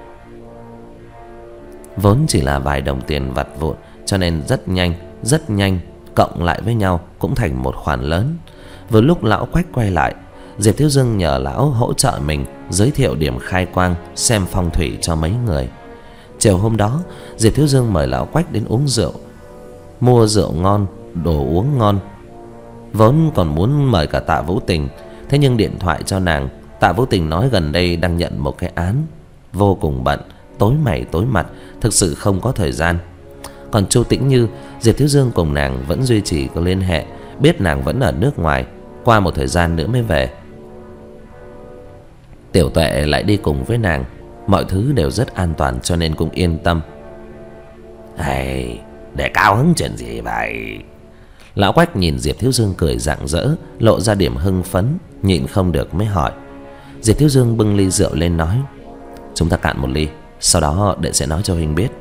Vốn chỉ là vài đồng tiền vặt vụn, cho nên rất nhanh, rất nhanh cộng lại với nhau cũng thành một khoản lớn. Vừa lúc lão Quách quay lại, Diệp Thiếu Dương nhờ lão hỗ trợ mình giới thiệu điểm khai quang, xem phong thủy cho mấy người. Chiều hôm đó, Diệp Thiếu Dương mời lão Quách đến uống rượu, mua rượu ngon, đồ uống ngon. Vốn còn muốn mời cả Tạ Vũ Tình, thế nhưng điện thoại cho nàng, Tạ Vũ Tình nói gần đây đang nhận một cái án, vô cùng bận, tối mày tối mặt, thực sự không có thời gian. Còn Chu Tĩnh Như, Diệp Thiếu Dương cùng nàng vẫn duy trì có liên hệ, biết nàng vẫn ở nước ngoài, qua một thời gian nữa mới về. Tiểu Tuệ lại đi cùng với nàng, mọi thứ đều rất an toàn cho nên cũng yên tâm. Hay, để cao hứng chuyện gì vậy? Lão Quách nhìn Diệp Thiếu Dương cười rạng rỡ, lộ ra điểm hưng phấn, nhịn không được mới hỏi. Diệp Thiếu Dương bưng ly rượu lên nói: chúng ta cạn một ly, sau đó đệ sẽ nói cho huynh biết.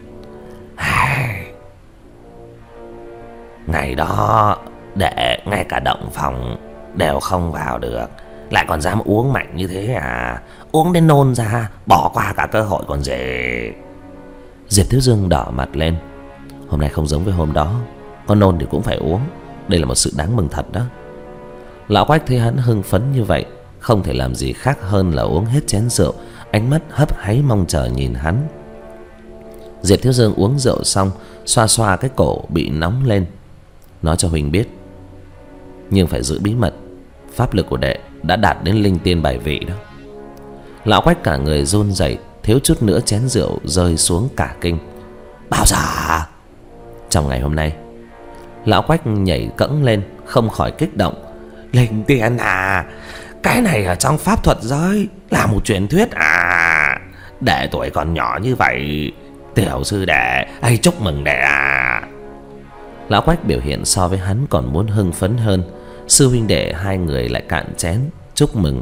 Ngày đó đệ ngay cả động phòng đều không vào được, lại còn dám uống mạnh như thế à? Uống đến nôn ra, bỏ qua cả cơ hội còn gì. Diệp Thiếu Dương đỏ mặt lên. Hôm nay không giống với hôm đó, có nôn thì cũng phải uống, đây là một sự đáng mừng thật đó. Lão Quách thấy hắn hưng phấn như vậy, không thể làm gì khác hơn là uống hết chén rượu, ánh mắt hấp háy mong chờ nhìn hắn. Diệp Thiếu Dương uống rượu xong, xoa xoa cái cổ bị nóng lên, nói cho huynh biết, nhưng phải giữ bí mật, pháp lực của đệ đã đạt đến linh tiên bài vị đó. Lão Quách cả người run rẩy, thiếu chút nữa chén rượu rơi xuống cả kinh. Bao giờ? Trong ngày hôm nay. Lão Quách nhảy cẫng lên, không khỏi kích động. Linh tiên à? Cái này ở trong pháp thuật giới là một truyền thuyết à? Đệ tuổi còn nhỏ như vậy, tiểu sư đệ ấy chúc mừng đệ à. Lão Quách biểu hiện so với hắn còn muốn hưng phấn hơn. Sư huynh đệ hai người lại cạn chén chúc mừng.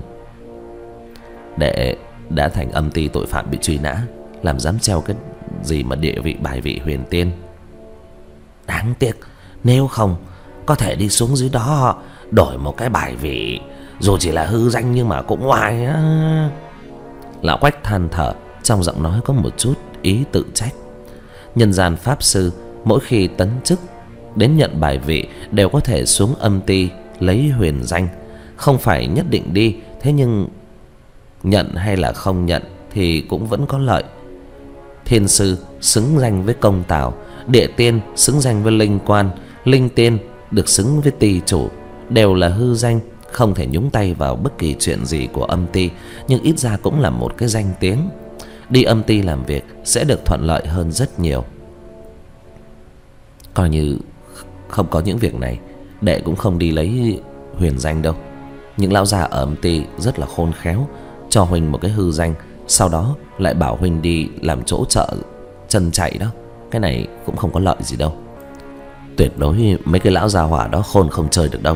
Đệ đã thành âm ty tội phạm bị truy nã, làm dám treo cái gì mà địa vị bài vị huyền tiên. Đáng tiếc, nếu không có thể đi xuống dưới đó đổi một cái bài vị, dù chỉ là hư danh nhưng mà cũng oai á. Lão Quách than thở, trong giọng nói có một chút ý tự trách. Nhân gian pháp sư mỗi khi tấn chức đến nhận bài vị đều có thể xuống âm ty lấy huyền danh, không phải nhất định đi. Thế nhưng nhận hay là không nhận thì cũng vẫn có lợi. Thiên sư xứng danh với công tào, địa tiên xứng danh với linh quan, linh tiên được xứng với ty chủ, đều là hư danh, không thể nhúng tay vào bất kỳ chuyện gì của âm ty, nhưng ít ra cũng là một cái danh tiếng. Đi âm ty làm việc sẽ được thuận lợi hơn rất nhiều. Coi như không có những việc này, đệ cũng không đi lấy huyền danh đâu. Những lão già ở âm ty rất là khôn khéo, cho huynh một cái hư danh, sau đó lại bảo huynh đi làm chỗ chợ chân chạy đó. Cái này cũng không có lợi gì đâu. Tuyệt đối mấy cái lão già hỏa đó khôn không chơi được đâu.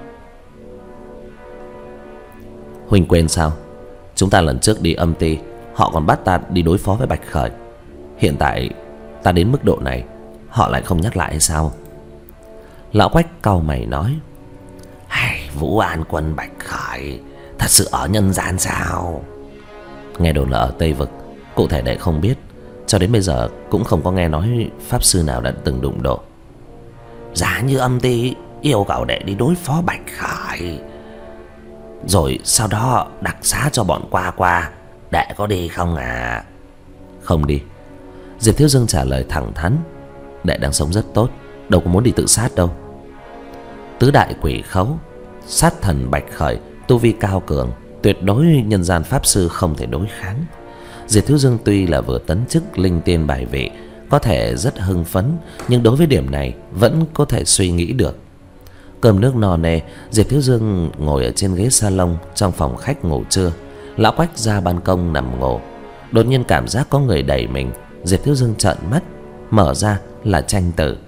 Huynh quên sao? Chúng ta lần trước đi âm ty, họ còn bắt ta đi đối phó với Bạch Khởi. Hiện tại ta đến mức độ này, họ lại không nhắc lại hay sao? Lão Quách cau mày nói. Hay, Vũ An Quân Bạch Khởi thật sự ở nhân gian sao? Nghe đồn là ở Tây Vực, cụ thể đệ không biết. Cho đến bây giờ cũng không có nghe nói pháp sư nào đã từng đụng độ. Giá như âm ty yêu cầu đệ đi đối phó Bạch Khởi, rồi sau đó đặc xá cho bọn qua qua, đệ có đi không à? Không đi. Diệp Thiếu Dương trả lời thẳng thắn. Đệ đang sống rất tốt, đâu có muốn đi tự sát đâu. Tứ đại quỷ khấu, sát thần Bạch Khởi tu vi cao cường, tuyệt đối nhân gian pháp sư không thể đối kháng. Diệp Thiếu Dương tuy là vừa tấn chức linh tiên bài vị, có thể rất hưng phấn, nhưng đối với điểm này vẫn có thể suy nghĩ được. Cơm nước no nê, Diệp Thiếu Dương ngồi ở trên ghế salon trong phòng khách ngủ trưa. Lão Quách ra ban công nằm ngủ, đột nhiên cảm giác có người đẩy mình. Diệp Thiếu Dương trợn mắt, mở ra là Tranh Tử.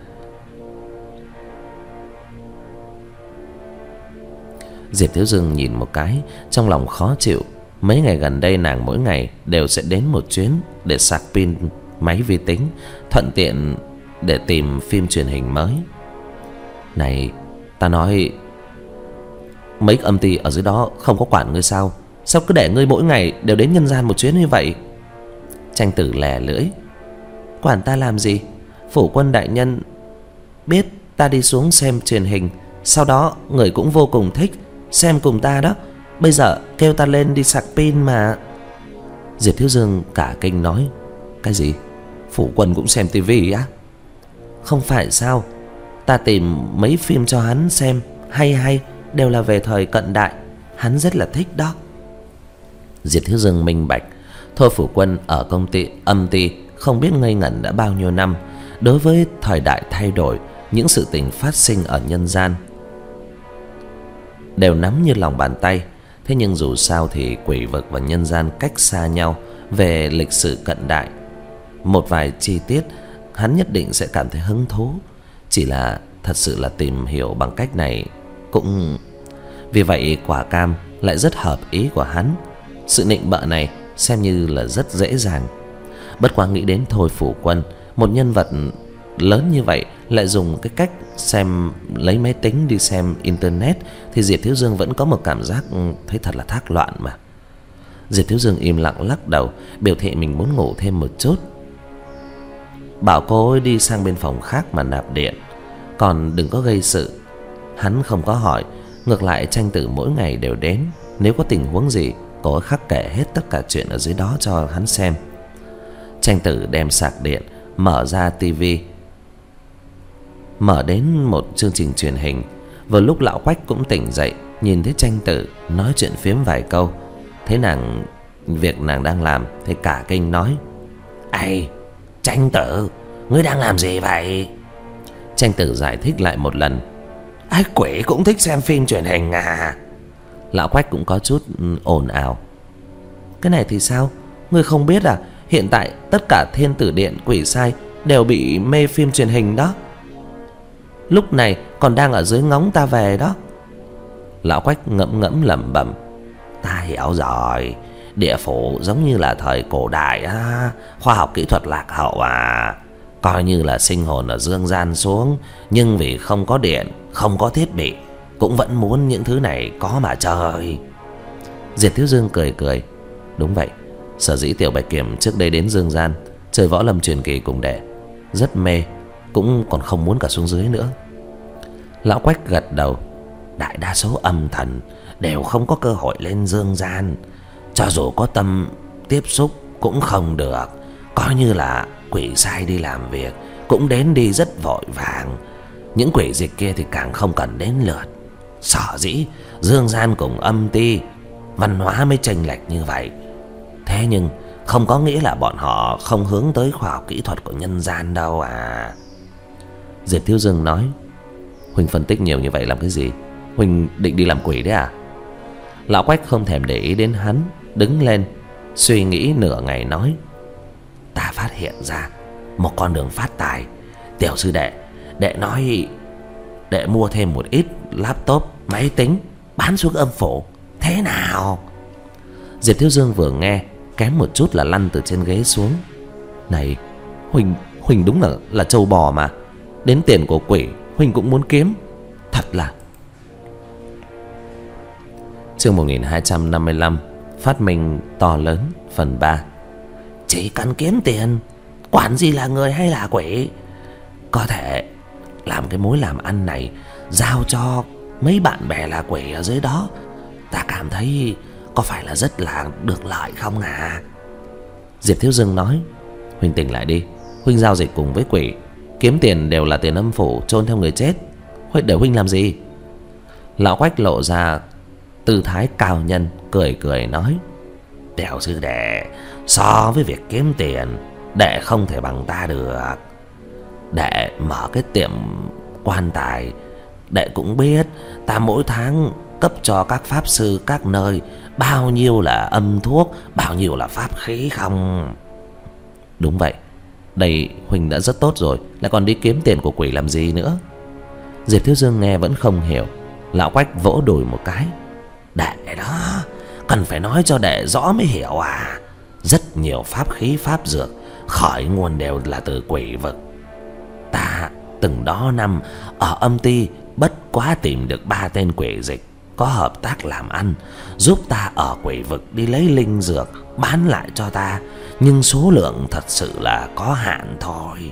Diệp Thiếu Dương nhìn một cái, trong lòng khó chịu. Mấy ngày gần đây nàng mỗi ngày đều sẽ đến một chuyến để sạc pin máy vi tính, thuận tiện để tìm phim truyền hình mới. Này, ta nói, mấy âm ty ở dưới đó không có quản ngươi sao? Sao cứ để ngươi mỗi ngày đều đến nhân gian một chuyến như vậy? Tranh Tử lè lưỡi. Quản ta làm gì? Phủ quân đại nhân biết ta đi xuống xem truyền hình, sau đó người cũng vô cùng thích, xem cùng ta đó. Bây giờ kêu ta lên đi sạc pin mà. Diệp Thiếu Dương cả kinh nói. Cái gì? Phủ quân cũng xem tivi á? Không phải sao? Ta tìm mấy phim cho hắn xem, hay hay, đều là về thời cận đại, hắn rất là thích đó. Diệp Thiếu Dương minh bạch. Thôi phủ quân ở công ty âm ty không biết ngây ngẩn đã bao nhiêu năm. Đối với thời đại thay đổi, những sự tình phát sinh ở nhân gian đều nắm như lòng bàn tay. Thế nhưng dù sao thì quỷ vực và nhân gian cách xa nhau về lịch sử cận đại. Một vài chi tiết hắn nhất định sẽ cảm thấy hứng thú, chỉ là thật sự là tìm hiểu bằng cách này cũng... Vì vậy quả cam lại rất hợp ý của hắn. Sự nịnh bợ này xem như là rất dễ dàng. Bất quá nghĩ đến Thôi phủ quân, một nhân vật lớn như vậy, lại dùng cái cách xem lấy máy tính đi xem internet, thì Diệp Thiếu Dương vẫn có một cảm giác thấy thật là thác loạn mà. Diệp Thiếu Dương im lặng lắc đầu, biểu thị mình muốn ngủ thêm một chút. Bảo cô ấy đi sang bên phòng khác mà nạp điện, còn đừng có gây sự. Hắn không có hỏi, ngược lại Tranh Tử mỗi ngày đều đến. Nếu có tình huống gì, cô ấy khắc kể hết tất cả chuyện ở dưới đó cho hắn xem. Tranh Tử đem sạc điện, mở ra tivi, mở đến một chương trình truyền hình. Vừa lúc lão Quách cũng tỉnh dậy, nhìn thấy Tranh Tử nói chuyện phiếm vài câu. Thấy nàng việc nàng đang làm thì cả kinh nói: "Ây, Tranh Tử, ngươi đang làm gì vậy?" Tranh Tử giải thích lại một lần: "Ai quỷ cũng thích xem phim truyền hình à?" Lão Quách cũng có chút ồn ào: "Cái này thì sao? Ngươi không biết à? Hiện tại tất cả Thiên Tử Điện, Quỷ Sai đều bị mê phim truyền hình đó. Lúc này còn đang ở dưới ngóng ta về đó." Lão Quách ngẫm ngẫm lẩm bẩm: "Ta hiểu rồi, địa phủ giống như là thời cổ đại á, khoa học kỹ thuật lạc hậu à. Coi như là sinh hồn ở dương gian xuống, nhưng vì không có điện, không có thiết bị, cũng vẫn muốn những thứ này có mà chơi." Diệp Thiếu Dương cười cười: "Đúng vậy, sở dĩ Tiểu Bạch Kiểm trước đây đến dương gian chơi võ lâm truyền kỳ cùng đệ, rất mê, cũng còn không muốn cả xuống dưới nữa." Lão Quách gật đầu: "Đại đa số âm thần đều không có cơ hội lên dương gian, cho dù có tâm tiếp xúc cũng không được. Coi như là quỷ sai đi làm việc cũng đến đi rất vội vàng. Những quỷ dịch kia thì càng không cần đến lượt. Sở dĩ dương gian cùng âm ti văn hóa mới chênh lệch như vậy. Thế nhưng không có nghĩa là bọn họ không hướng tới khoa học kỹ thuật của nhân gian đâu à." Diệp Thiếu Dương nói: "Huynh phân tích nhiều như vậy làm cái gì? Huynh định đi làm quỷ đấy à?" Lão Quách không thèm để ý đến hắn, đứng lên suy nghĩ nửa ngày nói: "Ta phát hiện ra một con đường phát tài. Tiểu sư đệ, đệ nói đệ mua thêm một ít laptop, máy tính bán xuống âm phủ, thế nào?" Diệp Thiếu Dương vừa nghe kém một chút là lăn từ trên ghế xuống: "Này, Huynh Huynh đúng là là trâu bò mà. Đến tiền của quỷ Huynh cũng muốn kiếm. Thật là..." Chương một nghìn hai trăm năm mươi lăm: Phát minh to lớn phần ba. Chỉ cần kiếm tiền, quản gì là người hay là quỷ. Có thể làm cái mối làm ăn này giao cho mấy bạn bè là quỷ ở dưới đó, ta cảm thấy có phải là rất là được lợi không à?" Diệp Thiếu Dương nói: "Huynh tỉnh lại đi. Huynh giao dịch cùng với quỷ, kiếm tiền đều là tiền âm phủ chôn theo người chết. Huynh để Huynh làm gì?" Lão Quách lộ ra tư thái cao nhân, cười cười nói: "Tiểu sư đệ, so với việc kiếm tiền, đệ không thể bằng ta được. Đệ mở cái tiệm quan tài, đệ cũng biết ta mỗi tháng cấp cho các pháp sư các nơi bao nhiêu là âm thuốc, bao nhiêu là pháp khí không?" "Đúng vậy, đây Huynh đã rất tốt rồi, lại còn đi kiếm tiền của quỷ làm gì nữa?" Diệp Thiếu Dương nghe vẫn không hiểu. Lão Quách vỗ đùi một cái: "Đệ đó, cần phải nói cho đệ rõ mới hiểu à. Rất nhiều pháp khí pháp dược khởi nguồn đều là từ quỷ vực. Ta từng đó năm ở âm ty bất quá tìm được ba tên quỷ dịch có hợp tác làm ăn, giúp ta ở quỷ vực đi lấy linh dược bán lại cho ta, nhưng số lượng thật sự là có hạn thôi.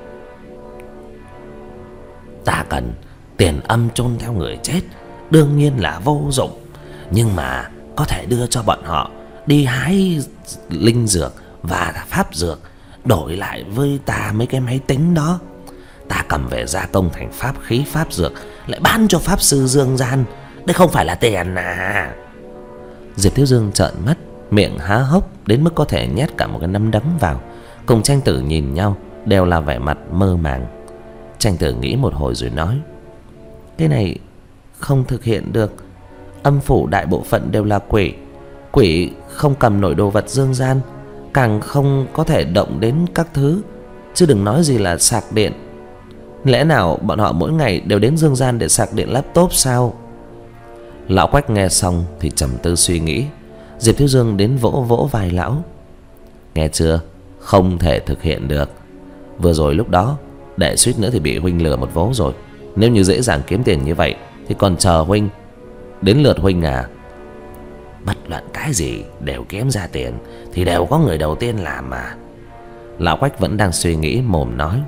Ta cần tiền âm chôn theo người chết, đương nhiên là vô dụng, nhưng mà có thể đưa cho bọn họ đi hái linh dược và pháp dược, đổi lại với ta mấy cái máy tính đó. Ta cầm về gia công thành pháp khí pháp dược, lại bán cho pháp sư dương gian. Đây không phải là tiền à?" Diệp Thiếu Dương trợn mắt, miệng há hốc đến mức có thể nhét cả một cái nắm đấm vào. Cùng Tranh Tử nhìn nhau đều là vẻ mặt mơ màng. Tranh Tử nghĩ một hồi rồi nói: "Cái này không thực hiện được. Âm phủ đại bộ phận đều là quỷ. Quỷ không cầm nổi đồ vật dương gian, càng không có thể động đến các thứ, chứ đừng nói gì là sạc điện. Lẽ nào bọn họ mỗi ngày đều đến dương gian để sạc điện laptop sao?" Lão Quách nghe xong thì trầm tư suy nghĩ. Diệp Thiếu Dương đến vỗ vỗ vai lão: "Nghe chưa, không thể thực hiện được. Vừa rồi lúc đó đệ suýt nữa thì bị huynh lừa một vố rồi. Nếu như dễ dàng kiếm tiền như vậy thì còn chờ huynh, đến lượt huynh à?" "Bất luận cái gì đều kiếm ra tiền thì đều có người đầu tiên làm mà." Lão Quách vẫn đang suy nghĩ, mồm nói: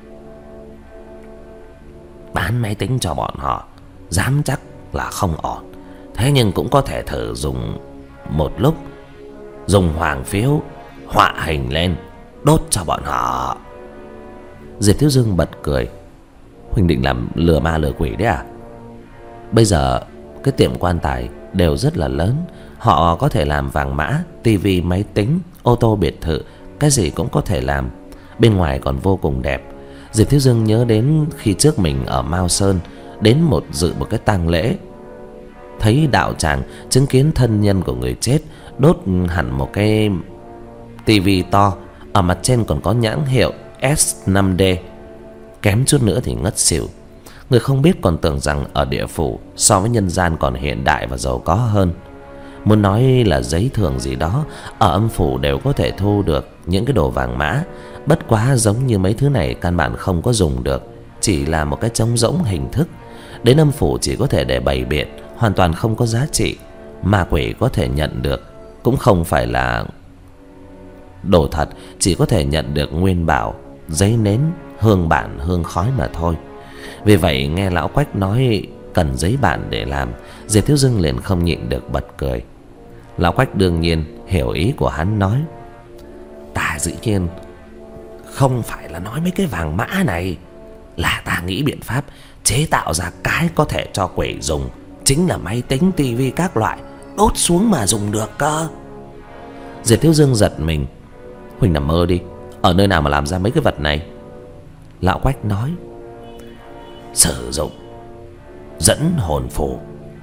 "Bán máy tính cho bọn họ dám chắc là không ổn, thế nhưng cũng có thể thử dùng một lúc. Dùng hoàng phiếu họa hình lên đốt cho bọn họ." Diệp Thiếu Dương bật cười: "Huynh định làm lừa ma lừa quỷ đấy à? Bây giờ cái tiệm quan tài đều rất là lớn. Họ có thể làm vàng mã, tivi, máy tính, ô tô, biệt thự, cái gì cũng có thể làm. Bên ngoài còn vô cùng đẹp. Diệp Thiếu Dương nhớ đến khi trước mình ở Mao Sơn đến một dự một cái tang lễ, thấy đạo tràng chứng kiến thân nhân của người chết đốt hẳn một cái tivi to, ở mặt trên còn có nhãn hiệu S năm D, kém chút nữa thì ngất xỉu. Người không biết còn tưởng rằng ở địa phủ so với nhân gian còn hiện đại và giàu có hơn. Muốn nói là giấy thường gì đó, ở âm phủ đều có thể thu được những cái đồ vàng mã. Bất quá giống như mấy thứ này căn bản không có dùng được, chỉ là một cái trống rỗng hình thức. Đến âm phủ chỉ có thể để bày biện, hoàn toàn không có giá trị. Ma quỷ có thể nhận được cũng không phải là đồ thật, chỉ có thể nhận được nguyên bảo, giấy nến, hương bản, hương khói mà thôi. Vì vậy nghe lão Quách nói cần giấy bản để làm, Diệp Thiếu Dương liền không nhịn được bật cười. Lão Quách đương nhiên hiểu ý của hắn, nói: "Ta dĩ nhiên không phải là nói mấy cái vàng mã này, là ta nghĩ biện pháp chế tạo ra cái có thể cho quỷ dùng, chính là máy tính, tivi các loại, đốt xuống mà dùng được cơ." Diệp Thiếu Dương giật mình: "Huynh nằm mơ đi, ở nơi nào mà làm ra mấy cái vật này?" Lão Quách nói: "Sử dụng dẫn hồn phù."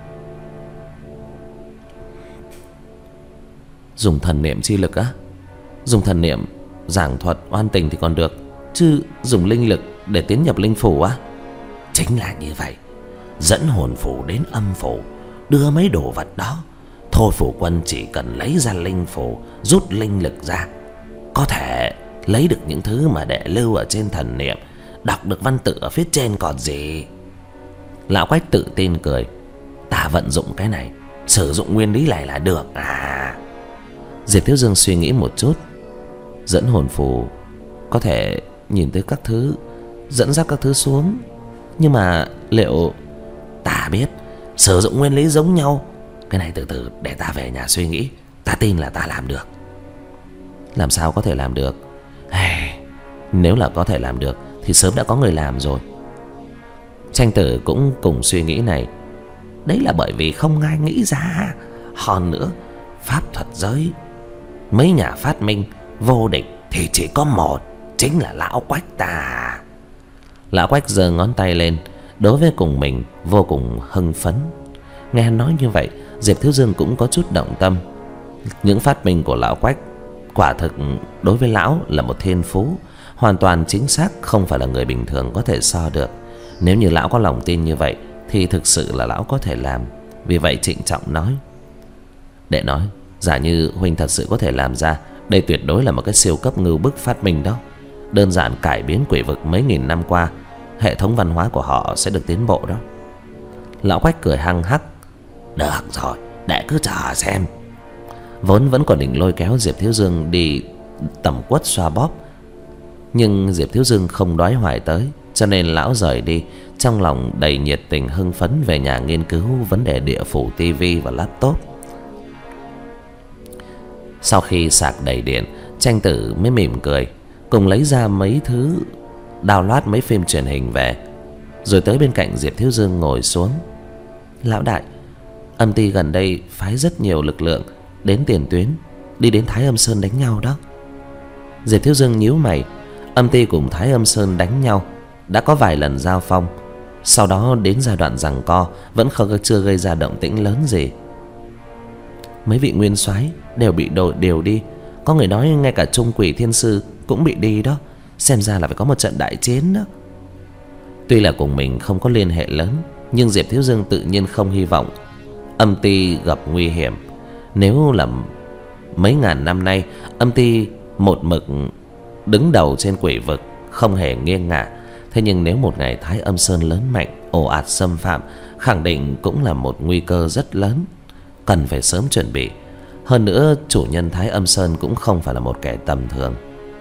"Dùng thần niệm chi lực á?" "Dùng thần niệm giảng thuật oan tình thì còn được, chứ dùng linh lực để tiến nhập linh phủ á?" "Chính là như vậy. Dẫn hồn phù đến âm phủ, đưa mấy đồ vật đó. Thôi phủ quân chỉ cần lấy ra linh phủ, rút linh lực ra, có thể lấy được những thứ mà để lưu ở trên thần niệm, đọc được văn tự ở phía trên còn gì." Lão Quách tự tin cười: "Ta vận dụng cái này, sử dụng nguyên lý này là được à?" Diệp Thiếu Dương suy nghĩ một chút: dẫn hồn phù có thể nhìn tới các thứ, dẫn dắt các thứ xuống, nhưng mà liệu... "Ta biết, sử dụng nguyên lý giống nhau. Cái này từ từ để ta về nhà suy nghĩ. Ta tin là ta làm được." "Làm sao có thể làm được?" "Hey, nếu là có thể làm được thì sớm đã có người làm rồi." Tranh Tử cũng cùng suy nghĩ này: "Đấy là bởi vì không ai nghĩ ra. Hơn nữa, pháp thuật giới, mấy nhà phát minh vô địch thì chỉ có một, chính là lão Quách ta." Lão Quách giơ ngón tay lên, đối với cùng mình vô cùng hưng phấn. Nghe nói như vậy, Diệp Thiếu Dương cũng có chút động tâm. Những phát minh của lão Quách quả thực đối với lão là một thiên phú, hoàn toàn chính xác, không phải là người bình thường có thể so được. Nếu như lão có lòng tin như vậy thì thực sự là lão có thể làm. Vì vậy trịnh trọng nói: "Đệ nói, giả như huynh thật sự có thể làm ra, đây tuyệt đối là một cái siêu cấp ngưu bức phát minh đó. Đơn giản cải biến quỷ vực mấy nghìn năm qua, hệ thống văn hóa của họ sẽ được tiến bộ đó." Lão Quách cười hăng hắc: "Được rồi, để cứ chờ xem." Vốn vẫn còn định lôi kéo Diệp Thiếu Dương đi tẩm quất xoa bóp, nhưng Diệp Thiếu Dương không đoái hoài tới, cho nên lão rời đi, trong lòng đầy nhiệt tình hưng phấn về nhà nghiên cứu vấn đề địa phủ, tivi và laptop. Sau khi sạc đầy điện, Tranh Tử mới mỉm cười, cùng lấy ra mấy thứ, download mấy phim truyền hình về, rồi tới bên cạnh Diệp Thiếu Dương ngồi xuống. "Lão đại, âm ty gần đây phái rất nhiều lực lượng đến tiền tuyến, đi đến Thái Âm Sơn đánh nhau đó." Diệp Thiếu Dương nhíu mày. Âm ty cùng Thái Âm Sơn đánh nhau đã có vài lần giao phong, sau đó đến giai đoạn giằng co vẫn không chưa gây ra động tĩnh lớn gì. Mấy vị nguyên soái đều bị đội điều đi, có người nói ngay cả Trung Quỷ Thiên Sư cũng bị đi đó. Xem ra là phải có một trận đại chiến đó. Tuy là cùng mình không có liên hệ lớn, nhưng Diệp Thiếu Dương tự nhiên không hy vọng âm ty gặp nguy hiểm. Nếu là mấy ngàn năm nay âm ty một mực đứng đầu trên quỷ vực, không hề nghiêng ngả, thế nhưng nếu một ngày Thái Âm Sơn lớn mạnh, ồ ạt xâm phạm, khẳng định cũng là một nguy cơ rất lớn, cần phải sớm chuẩn bị. Hơn nữa chủ nhân Thái Âm Sơn cũng không phải là một kẻ tầm thường.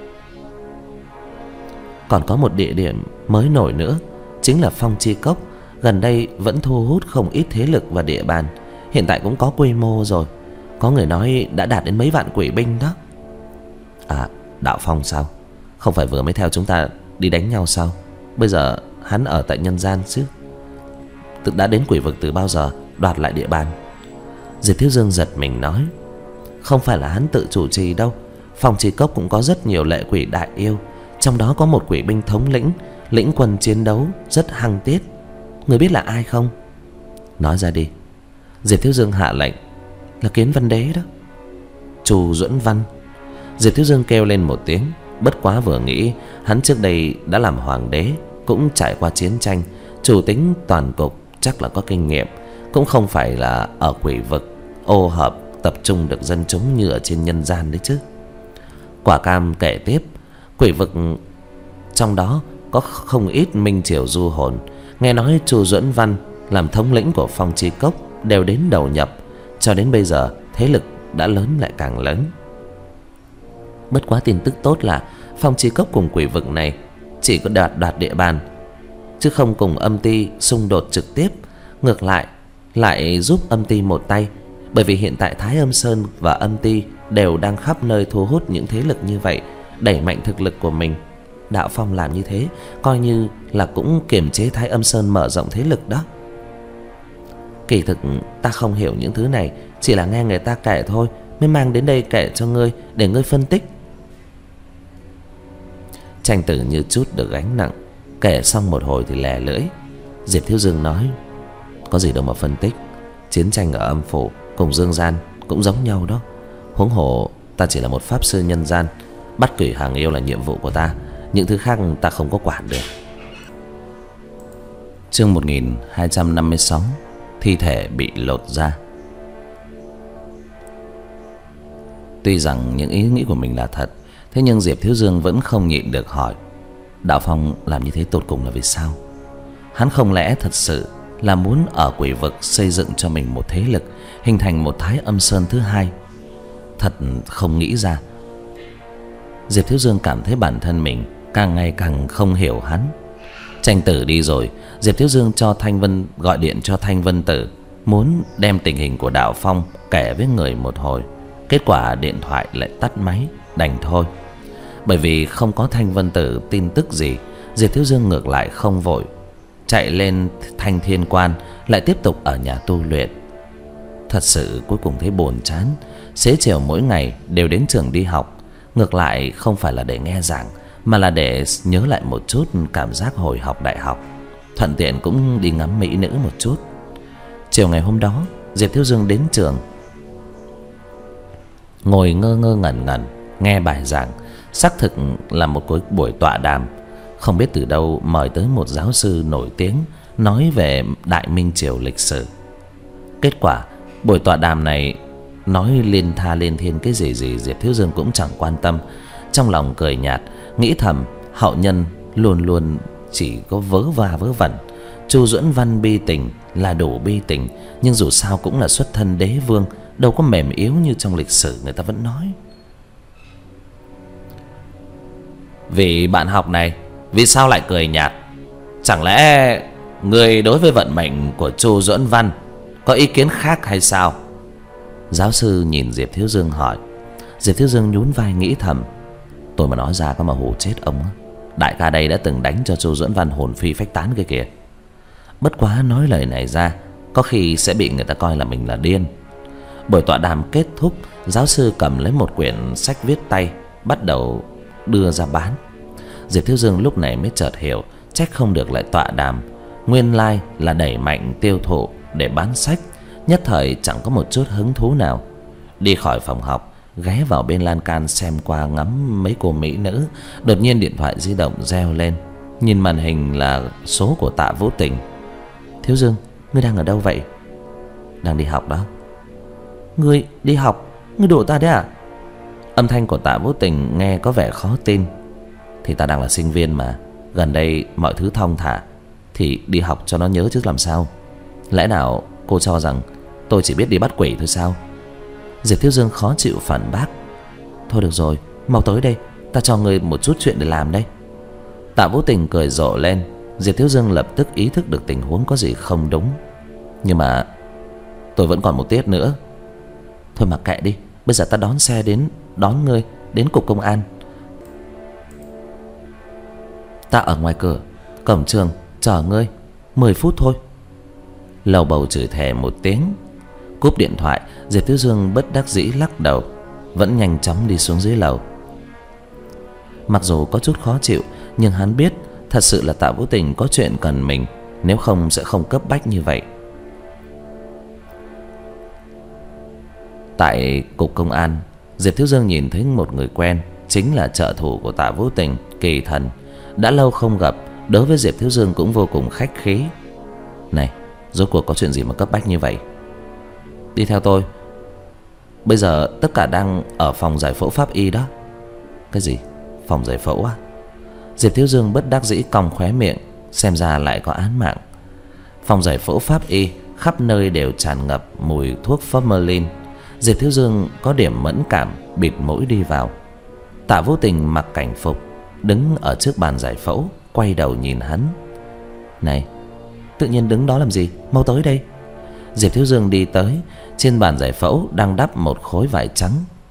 Còn có một địa điểm mới nổi nữa, chính là Phong Chi Cốc. Gần đây vẫn thu hút không ít thế lực và địa bàn, hiện tại cũng có quy mô rồi. Có người nói đã đạt đến mấy vạn quỷ binh đó. À, Đạo Phong sao? Không phải vừa mới theo chúng ta đi đánh nhau sao? Bây giờ hắn ở tại nhân gian chứ? Tự đã đến quỷ vực từ bao giờ đoạt lại địa bàn. Diệp Thiếu Dương giật mình nói: Không phải là hắn tự chủ trì đâu. Phong Chi Cốc cũng có rất nhiều lệ quỷ đại yêu, trong đó có một quỷ binh thống lĩnh, lĩnh quân chiến đấu rất hăng tiết. Người biết là ai không? Nói ra đi. Diệp Thiếu Dương hạ lệnh: Là Kiến Văn Đế đó. Chu Duẫn Văn. Diệp Thiếu Dương kêu lên một tiếng. Bất quá vừa nghĩ, hắn trước đây đã làm hoàng đế, cũng trải qua chiến tranh, chủ tính toàn cục, chắc là có kinh nghiệm, cũng không phải là ở quỷ vực ô hợp tập trung được dân chúng như ở trên nhân gian đấy chứ. Quả Cam kể tiếp: Quỷ vực trong đó có không ít minh triều du hồn. Nghe nói Chu Duẫn Văn làm thống lĩnh của Phong Chi Cốc đều đến đầu nhập. Cho đến bây giờ thế lực đã lớn lại càng lớn. Bất quá tin tức tốt là Phong Chi Cốc cùng quỷ vực này chỉ có đoạt đoạt địa bàn, chứ không cùng âm ty xung đột trực tiếp. Ngược lại lại giúp âm ty một tay. Bởi vì hiện tại Thái Âm Sơn và âm ty đều đang khắp nơi thu hút những thế lực như vậy, đẩy mạnh thực lực của mình. Đạo Phong làm như thế coi như là cũng kiềm chế Thái Âm Sơn mở rộng thế lực đó. Kỳ thực ta không hiểu những thứ này, chỉ là nghe người ta kể thôi, mới mang đến đây kể cho ngươi để ngươi phân tích. Tranh Tử như chút được gánh nặng, kể xong một hồi thì lè lưỡi. Diệp Thiếu Dương nói: Có gì đâu mà phân tích. Chiến tranh ở âm phủ cùng dương gian cũng giống nhau đó. Huống hồ ta chỉ là một pháp sư nhân gian, bắt quỷ hàng yêu là nhiệm vụ của ta. Những thứ khác ta không có quản được. Chương một nghìn hai trăm năm mươi sáu. Thi thể bị lột ra. Tuy rằng những ý nghĩ của mình là thật, thế nhưng Diệp Thiếu Dương vẫn không nhịn được hỏi: Đạo Phong làm như thế tột cùng là vì sao? Hắn không lẽ thật sự là muốn ở quỷ vực xây dựng cho mình một thế lực, hình thành một Thái Âm Sơn thứ hai? Thật không nghĩ ra. Diệp Thiếu Dương cảm thấy bản thân mình càng ngày càng không hiểu hắn. Tranh Tử đi rồi, Diệp Thiếu Dương cho Thanh Vân gọi điện cho Thanh Vân Tử, muốn đem tình hình của Đạo Phong kể với người một hồi. Kết quả điện thoại lại tắt máy, đành thôi. Bởi vì không có Thanh Vân Tử tin tức gì, Diệp Thiếu Dương ngược lại không vội, chạy lên Thanh Thiên Quan, lại tiếp tục ở nhà tu luyện. Thật sự cuối cùng thấy buồn chán. Xế chiều mỗi ngày đều đến trường đi học, ngược lại không phải là để nghe giảng, mà là để nhớ lại một chút cảm giác hồi học đại học, thuận tiện cũng đi ngắm mỹ nữ một chút. Chiều ngày hôm đó, Diệp Thiếu Dương đến trường, ngồi ngơ ngơ ngẩn ngẩn nghe bài giảng. Xác thực là một cuối buổi tọa đàm, không biết từ đâu mời tới một giáo sư nổi tiếng, nói về Đại Minh Triều lịch sử. Kết quả buổi tọa đàm này nói liên tha liên thiên cái gì gì Diệp Thiếu Dương cũng chẳng quan tâm. Trong lòng cười nhạt, nghĩ thầm hậu nhân luôn luôn chỉ có vớ va vớ vẩn. Chu Duẫn Văn bi tình là đủ bi tình, nhưng dù sao cũng là xuất thân đế vương, đâu có mềm yếu như trong lịch sử người ta vẫn nói. Vì bạn học này, vì sao lại cười nhạt? Chẳng lẽ người đối với vận mệnh của Chu Duẫn Văn có ý kiến khác hay sao? Giáo sư nhìn Diệp Thiếu Dương hỏi. Diệp Thiếu Dương nhún vai nghĩ thầm: Tôi mà nói ra có mà hù chết ông á. Đại ca đây đã từng đánh cho Chu Duẫn Văn hồn phi phách tán kia kìa. Bất quá nói lời này ra, có khi sẽ bị người ta coi là mình là điên. Buổi tọa đàm kết thúc, giáo sư cầm lấy một quyển sách viết tay, bắt đầu đưa ra bán. Diệp Thiếu Dương lúc này mới chợt hiểu, trách không được lại tọa đàm. Nguyên lai là đẩy mạnh tiêu thụ để bán sách. Nhất thời chẳng có một chút hứng thú nào. Đi khỏi phòng học, ghé vào bên lan can xem qua ngắm mấy cô mỹ nữ. Đột nhiên điện thoại di động reo lên. Nhìn màn hình là số của Tạ Vũ Tình. Thiếu Dương, ngươi đang ở đâu vậy? Đang đi học đó. Ngươi đi học? Ngươi đùa ta đấy à? Âm thanh của Tạ Vũ Tình nghe có vẻ khó tin. Thì ta đang là sinh viên mà, gần đây mọi thứ thong thả, thì đi học cho nó nhớ chứ làm sao. Lẽ nào cô cho rằng tôi chỉ biết đi bắt quỷ thôi sao? Diệp Thiếu Dương khó chịu phản bác. Thôi được rồi, mau tới đây, ta cho ngươi một chút chuyện để làm đây. Tạ Vũ Tình cười rộ lên. Diệp Thiếu Dương lập tức ý thức được tình huống có gì không đúng. Nhưng mà tôi vẫn còn một tiết nữa. Thôi mặc kệ đi, bây giờ ta đón xe đến đón ngươi đến cục công an. Ta ở ngoài cửa cổng trường chờ ngươi mười phút thôi. lầu bầu chửi thề một tiếng. Cúp điện thoại, Diệp Thiếu Dương bất đắc dĩ lắc đầu, vẫn nhanh chóng đi xuống dưới lầu. Mặc dù có chút khó chịu, nhưng hắn biết thật sự là Tạ Vũ Tình có chuyện cần mình, nếu không sẽ không cấp bách như vậy. Tại cục công an, Diệp Thiếu Dương nhìn thấy một người quen, chính là trợ thủ của Tạ Vũ Tình, Kỳ Thần. Đã lâu không gặp, đối với Diệp Thiếu Dương cũng vô cùng khách khí. Này, rốt cuộc có chuyện gì mà cấp bách như vậy? Đi theo tôi. Bây giờ tất cả đang ở phòng giải phẫu pháp y đó. Cái gì? Phòng giải phẫu à? Diệp Thiếu Dương bất đắc dĩ cong khóe miệng, xem ra lại có án mạng. Phòng giải phẫu pháp y, khắp nơi đều tràn ngập mùi thuốc formalin. Diệp Thiếu Dương có điểm mẫn cảm, bịt mũi đi vào. Tạ Vũ Tình mặc cảnh phục, đứng ở trước bàn giải phẫu, quay đầu nhìn hắn. Này, tự nhiên đứng đó làm gì? Mau tới đây. Diệp Thiếu Dương đi tới. Trên bàn giải phẫu đang đắp một khối vải trắng,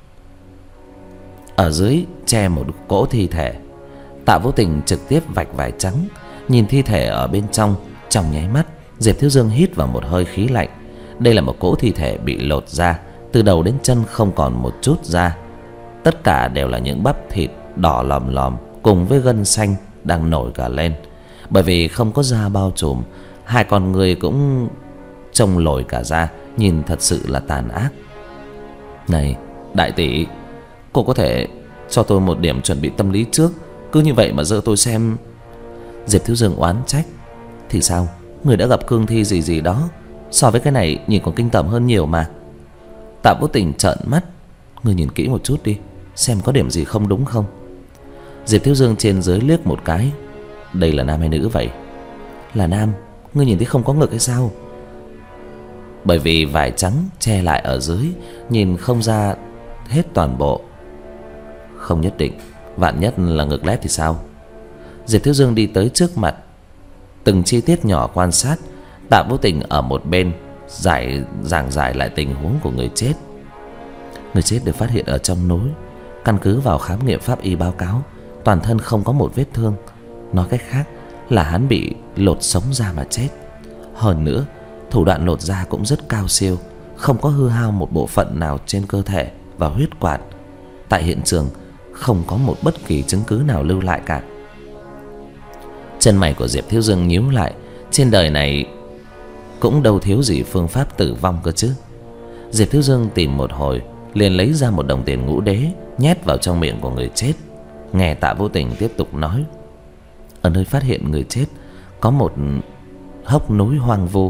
ở dưới che một cỗ thi thể. Tạ Vũ Tình trực tiếp vạch vải trắng, nhìn thi thể ở bên trong. Trong nháy mắt, Diệp Thiếu Dương hít vào một hơi khí lạnh. Đây là một cỗ thi thể bị lột da, từ đầu đến chân không còn một chút da. Tất cả đều là những bắp thịt đỏ lòm lòm cùng với gân xanh đang nổi cả lên. Bởi vì không có da bao trùm, hai con người cũng trông lồi cả da, nhìn thật sự là tàn ác. Này, đại tỷ, cô có thể cho tôi một điểm chuẩn bị tâm lý trước, cứ như vậy mà giơ tôi xem. Diệp Thiếu Dương oán trách. Thì sao, người đã gặp cương thi gì gì đó, so với cái này nhìn còn kinh tởm hơn nhiều mà. Tạ Vũ Tình trợn mắt. Người nhìn kỹ một chút đi, xem có điểm gì không đúng không. Diệp Thiếu Dương trên dưới liếc một cái. Đây là nam hay nữ vậy? Là nam. Ngươi nhìn thấy không có ngực hay sao? Bởi vì vải trắng che lại ở dưới, nhìn không ra hết toàn bộ. Không nhất định, vạn nhất là ngực lép thì sao? Diệp Thiếu Dương đi tới trước mặt, từng chi tiết nhỏ quan sát. Tạ Vũ Tình ở một bên giải giảng giải lại tình huống của người chết. Người chết được phát hiện ở trong núi. Căn cứ vào khám nghiệm pháp y báo cáo, toàn thân không có một vết thương. Nói cách khác là hắn bị lột sống da mà chết. Hơn nữa, thủ đoạn lột da cũng rất cao siêu, không có hư hao một bộ phận nào trên cơ thể và huyết quản. Tại hiện trường không có một bất kỳ chứng cứ nào lưu lại cả. Chân mày của Diệp Thiếu Dương nhíu lại. Trên đời này cũng đâu thiếu gì phương pháp tử vong cơ chứ. Diệp Thiếu Dương tìm một hồi, liền lấy ra một đồng tiền ngũ đế, nhét vào trong miệng của người chết. Nghe Tạ Vũ Tình tiếp tục nói. Ở nơi phát hiện người chết có một hốc núi hoang vu.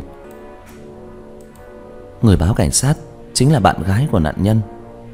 Người báo cảnh sát chính là bạn gái của nạn nhân.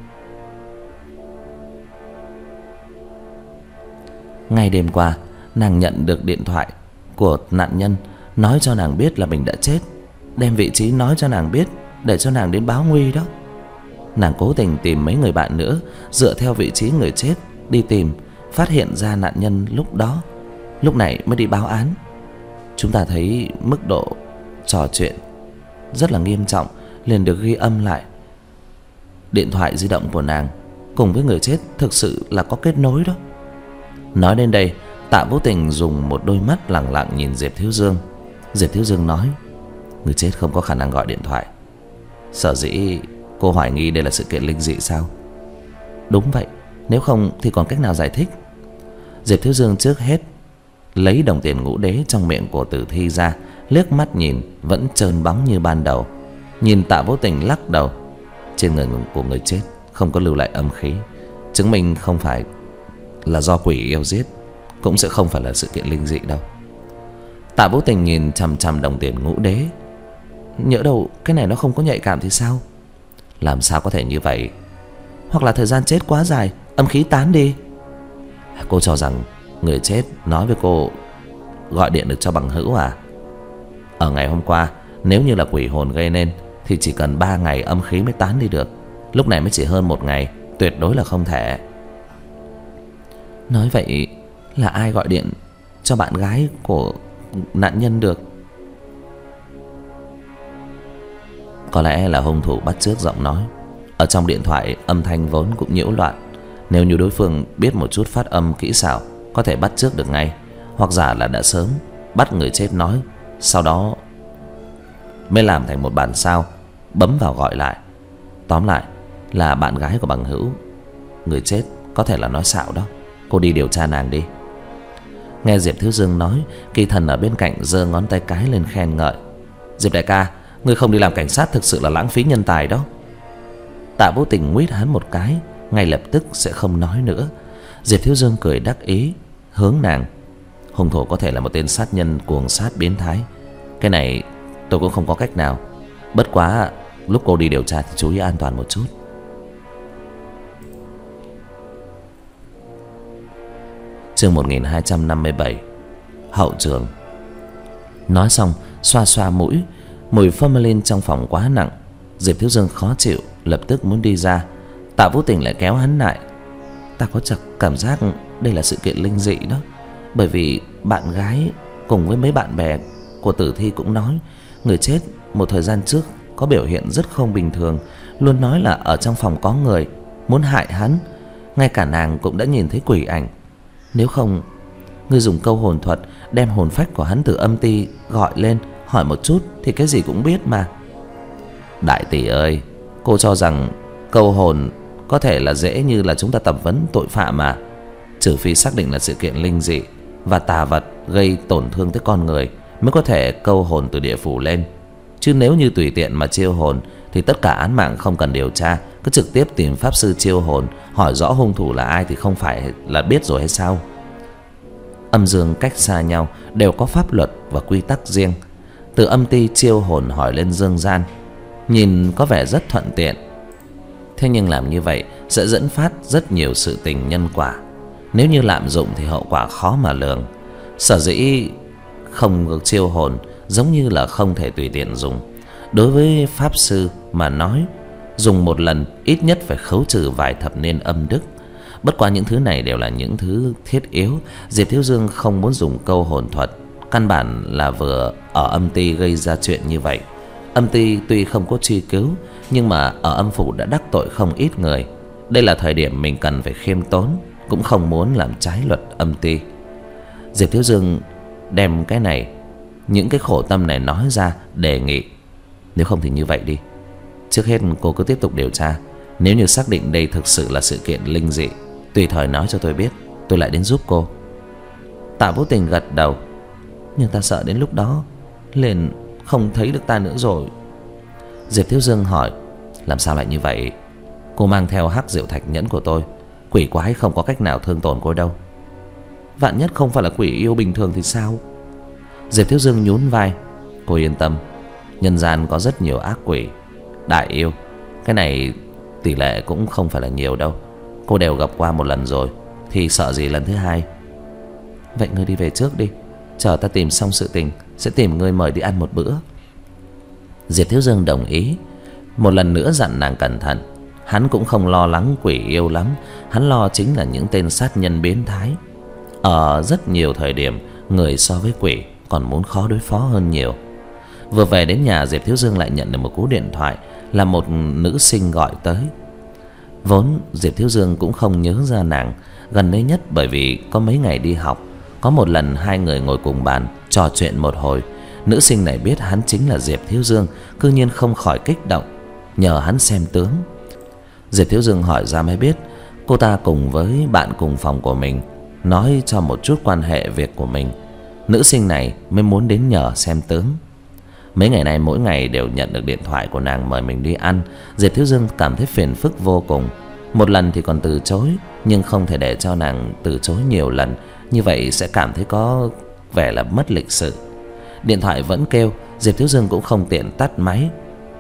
Ngay đêm qua, nàng nhận được điện thoại của nạn nhân, nói cho nàng biết là mình đã chết, đem vị trí nói cho nàng biết để cho nàng đến báo nguy đó. Nàng cố tình tìm mấy người bạn nữa, dựa theo vị trí người chết đi tìm, phát hiện ra nạn nhân lúc đó, lúc này mới đi báo án. Chúng ta thấy mức độ trò chuyện rất là nghiêm trọng, liền được ghi âm lại. Điện thoại di động của nàng cùng với người chết thực sự là có kết nối đó. Nói đến đây, Tạ Vũ Tình dùng một đôi mắt lẳng lặng nhìn Diệp Thiếu Dương. Diệp Thiếu Dương nói, người chết không có khả năng gọi điện thoại. Sở dĩ cô hoài nghi đây là sự kiện linh dị sao? Đúng vậy, nếu không thì còn cách nào giải thích? Diệp Thiếu Dương trước hết lấy đồng tiền ngũ đế trong miệng của tử thi ra, liếc mắt nhìn vẫn trơn bóng như ban đầu. Nhìn Tạ Vũ Tình lắc đầu. Trên người của người chết không có lưu lại âm khí, chứng minh không phải là do quỷ yêu giết, cũng sẽ không phải là sự kiện linh dị đâu. Tạ Vũ Tình nhìn chằm chằm đồng tiền ngũ đế. Nhỡ đâu cái này nó không có nhạy cảm thì sao? Làm sao có thể như vậy? Hoặc là thời gian chết quá dài, âm khí tán đi. Cô cho rằng người chết nói với cô gọi điện được cho bằng hữu à? Ở ngày hôm qua, nếu như là quỷ hồn gây nên thì chỉ cần ba ngày âm khí mới tán đi được. Lúc này mới chỉ hơn một ngày, tuyệt đối là không thể. Nói vậy là ai gọi điện cho bạn gái của nạn nhân được? Có lẽ là hung thủ bắt chước giọng nói. Ở trong điện thoại âm thanh vốn cũng nhiễu loạn. Nếu như đối phương biết một chút phát âm kỹ xảo, có thể bắt chước được ngay. Hoặc giả là đã sớm bắt người chết nói, sau đó mới làm thành một bản sao, bấm vào gọi lại. Tóm lại là bạn gái của bằng hữu. Người chết có thể là nói xạo đó. Cô đi điều tra nàng đi. Nghe Diệp Thiếu Dương nói, Kỳ Thần ở bên cạnh giơ ngón tay cái lên khen ngợi. Diệp đại ca, ngươi không đi làm cảnh sát thực sự là lãng phí nhân tài đó. Tạ Vô Tình nguýt hắn một cái, ngay lập tức sẽ không nói nữa. Diệp Thiếu Dương cười đắc ý, hướng nàng. Hung thủ có thể là một tên sát nhân cuồng sát biến thái. Cái này tôi cũng không có cách nào. Bất quá lúc cô đi điều tra thì chú ý an toàn một chút. Chương một nghìn hai trăm năm mươi bảy. Hậu trường. Nói xong xoa xoa mũi. Mùi formalin trong phòng quá nặng. Diệp Thiếu Dương khó chịu, lập tức muốn đi ra. Tạ Vũ Tình lại kéo hắn lại. Ta có chợt cảm giác đây là sự kiện linh dị đó. Bởi vì bạn gái cùng với mấy bạn bè của tử thi cũng nói người chết một thời gian trước có biểu hiện rất không bình thường, luôn nói là ở trong phòng có người muốn hại hắn. Ngay cả nàng cũng đã nhìn thấy quỷ ảnh. Nếu không, ngươi dùng câu hồn thuật đem hồn phách của hắn từ âm ti gọi lên, hỏi một chút thì cái gì cũng biết mà. Đại tỷ ơi, cô cho rằng câu hồn có thể là dễ như là chúng ta tập vấn tội phạm mà. Trừ phi xác định là sự kiện linh dị và tà vật gây tổn thương tới con người mới có thể câu hồn từ địa phủ lên. Chứ nếu như tùy tiện mà chiêu hồn thì tất cả án mạng không cần điều tra, cứ trực tiếp tìm pháp sư chiêu hồn, hỏi rõ hung thủ là ai thì không phải là biết rồi hay sao? Âm dương cách xa nhau đều có pháp luật và quy tắc riêng. Từ âm ti chiêu hồn hỏi lên dương gian, nhìn có vẻ rất thuận tiện. Thế nhưng làm như vậy sẽ dẫn phát rất nhiều sự tình nhân quả. Nếu như lạm dụng thì hậu quả khó mà lường. Sở dĩ không chiêu hồn giống như là không thể tùy tiện dùng. Đối với pháp sư mà nói, dùng một lần ít nhất phải khấu trừ vài thập niên âm đức. Bất quá những thứ này đều là những thứ thiết yếu. Diệp Thiếu Dương không muốn dùng câu hồn thuật, căn bản là vừa ở âm ti gây ra chuyện như vậy. Âm ti tuy không có truy cứu, nhưng mà ở âm phủ đã đắc tội không ít người. Đây là thời điểm mình cần phải khiêm tốn, cũng không muốn làm trái luật âm ti. Diệp Thiếu Dương đem cái này, những cái khổ tâm này nói ra, đề nghị. Nếu không thì như vậy đi, trước hết cô cứ tiếp tục điều tra. Nếu như xác định đây thực sự là sự kiện linh dị, tùy thời nói cho tôi biết, tôi lại đến giúp cô. Tạ Vô Tình gật đầu. Nhưng ta sợ đến lúc đó liền không thấy được ta nữa rồi. Diệp Thiếu Dương hỏi. Làm sao lại như vậy? Cô mang theo hắc diệu thạch nhẫn của tôi, quỷ quái không có cách nào thương tổn cô đâu. Vạn nhất không phải là quỷ yêu bình thường thì sao? Diệp Thiếu Dương nhún vai. Cô yên tâm, nhân gian có rất nhiều ác quỷ, đại yêu. Cái này tỷ lệ cũng không phải là nhiều đâu. Cô đều gặp qua một lần rồi, thì sợ gì lần thứ hai. Vậy ngươi đi về trước đi, chờ ta tìm xong sự tình sẽ tìm ngươi mời đi ăn một bữa. Diệp Thiếu Dương đồng ý. Một lần nữa dặn nàng cẩn thận. Hắn cũng không lo lắng quỷ yêu lắm, hắn lo chính là những tên sát nhân biến thái. Ở rất nhiều thời điểm, người so với quỷ còn muốn khó đối phó hơn nhiều. Vừa về đến nhà, Diệp Thiếu Dương lại nhận được một cú điện thoại, là một nữ sinh gọi tới. Vốn Diệp Thiếu Dương cũng không nhớ ra nàng, gần đây nhất bởi vì có mấy ngày đi học, có một lần hai người ngồi cùng bàn trò chuyện một hồi. Nữ sinh này biết hắn chính là Diệp Thiếu Dương, cư nhiên không khỏi kích động, nhờ hắn xem tướng. Diệp Thiếu Dương hỏi ra mới biết, cô ta cùng với bạn cùng phòng của mình nói cho một chút quan hệ việc của mình. Nữ sinh này mới muốn đến nhờ xem tướng. Mấy ngày nay mỗi ngày đều nhận được điện thoại của nàng mời mình đi ăn. Diệp Thiếu Dương cảm thấy phiền phức vô cùng. Một lần thì còn từ chối, nhưng không thể để cho nàng từ chối nhiều lần, như vậy sẽ cảm thấy có vẻ là mất lịch sự. Điện thoại vẫn kêu, Diệp Thiếu Dương cũng không tiện tắt máy.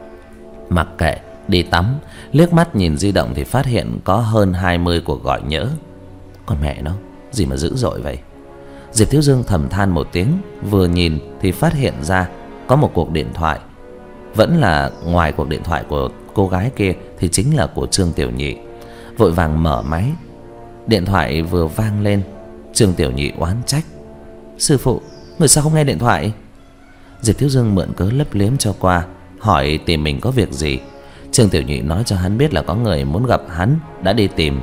Mặc kệ, đi tắm. Liếc mắt nhìn di động thì phát hiện có hơn hai mươi cuộc gọi nhỡ. Con mẹ nó, gì mà dữ dội vậy? Diệp Thiếu Dương thầm than một tiếng, vừa nhìn thì phát hiện ra có một cuộc điện thoại. Vẫn là ngoài cuộc điện thoại của cô gái kia thì chính là của Trương Tiểu Nhị. Vội vàng mở máy. Điện thoại vừa vang lên, Trương Tiểu Nhị oán trách. Sư phụ, người sao không nghe điện thoại? Diệp Thiếu Dương mượn cớ lấp liếm cho qua, hỏi tìm mình có việc gì. Trương Tiểu Nhị nói cho hắn biết là có người muốn gặp hắn, đã đi tìm.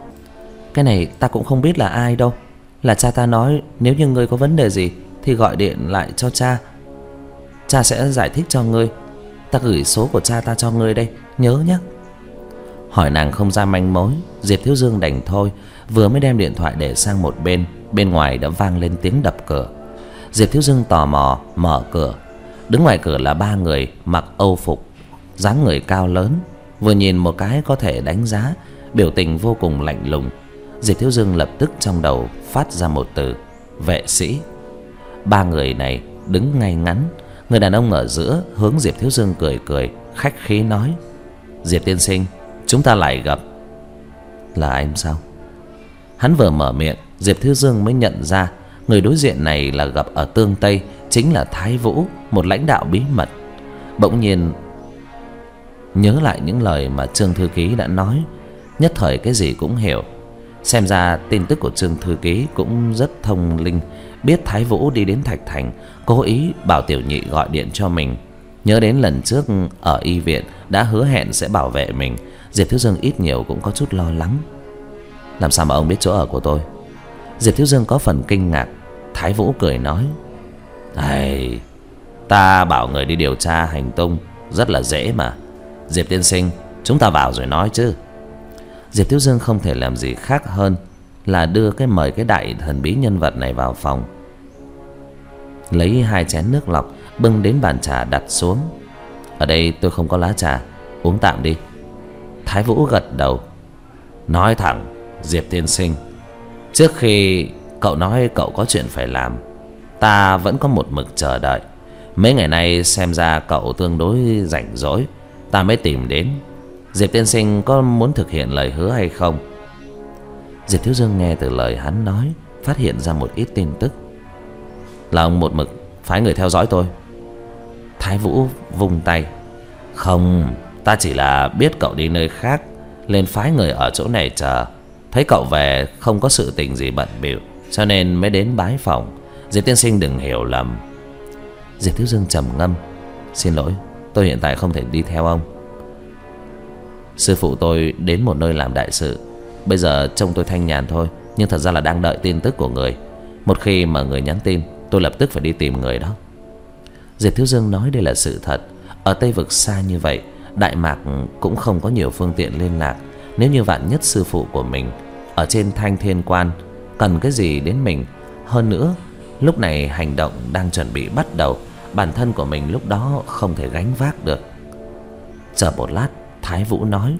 Cái này ta cũng không biết là ai đâu. Là cha ta nói nếu như ngươi có vấn đề gì thì gọi điện lại cho cha. cha sẽ giải thích cho ngươi. Ta gửi số của cha ta cho ngươi đây, nhớ nhé. Hỏi nàng không ra manh mối, Diệp Thiếu Dương đành thôi. Vừa mới đem điện thoại để sang một bên, bên ngoài đã vang lên tiếng đập cửa. Diệp Thiếu Dương tò mò mở cửa. Đứng ngoài cửa là ba người mặc âu phục, dáng người cao lớn, vừa nhìn một cái có thể đánh giá, biểu tình vô cùng lạnh lùng. Diệp Thiếu Dương lập tức trong đầu phát ra một từ: vệ sĩ. Ba người này đứng ngay ngắn. Người đàn ông ở giữa hướng Diệp Thiếu Dương cười cười, khách khí nói: Diệp tiên sinh, chúng ta lại gặp. Là anh sao? Hắn vừa mở miệng, Diệp Thiếu Dương mới nhận ra người đối diện này là gặp ở Tương Tây, chính là Thái Vũ, một lãnh đạo bí mật. Bỗng nhiên nhớ lại những lời mà Trương thư ký đã nói, nhất thời cái gì cũng hiểu. Xem ra tin tức của Trương thư ký cũng rất thông linh, biết Thái Vũ đi đến Thạch Thành, cố ý bảo Tiểu Nhị gọi điện cho mình. Nhớ đến lần trước ở y viện đã hứa hẹn sẽ bảo vệ mình, Diệp Thiếu Dương ít nhiều cũng có chút lo lắng. Làm sao mà ông biết chỗ ở của tôi? Diệp Thiếu Dương có phần kinh ngạc. Thái Vũ cười nói: Này, ta bảo người đi điều tra hành tung rất là dễ mà. Diệp tiên sinh, chúng ta vào rồi nói chứ. Diệp Thiếu Dương không thể làm gì khác hơn là đưa cái mời cái đại thần bí nhân vật này vào phòng, lấy hai chén nước lọc bưng đến bàn trà đặt xuống. Ở đây tôi không có lá trà, uống tạm đi. Thái Vũ gật đầu. Nói thẳng, Diệp tiên sinh, trước khi cậu nói cậu có chuyện phải làm, ta vẫn có một mực chờ đợi. Mấy ngày nay xem ra cậu tương đối rảnh rỗi, ta mới tìm đến. Diệp tiên sinh có muốn thực hiện lời hứa hay không? Diệp Thiếu Dương nghe từ lời hắn nói, phát hiện ra một ít tin tức. Là ông một mực phái người theo dõi tôi? Thái Vũ vung tay: Không, ta chỉ là biết cậu đi nơi khác, lên phái người ở chỗ này chờ. Thấy cậu về không có sự tình gì bận bịu, cho nên mới đến bái phỏng. Diệp tiên sinh đừng hiểu lầm. Diệp Thiếu Dương trầm ngâm: Xin lỗi, tôi hiện tại không thể đi theo ông. Sư phụ tôi đến một nơi làm đại sự, bây giờ trông tôi thanh nhàn thôi, nhưng thật ra là đang đợi tin tức của người. Một khi mà người nhắn tin, tôi lập tức phải đi tìm người đó. Diệp Thiếu Dương nói đây là sự thật. Ở Tây Vực xa như vậy, Đại Mạc cũng không có nhiều phương tiện liên lạc. Nếu như vạn nhất sư phụ của mình ở trên Thanh Thiên Quan cần cái gì đến mình, hơn nữa lúc này hành động đang chuẩn bị bắt đầu, bản thân của mình lúc đó không thể gánh vác được. Chờ một lát, Thái Vũ nói: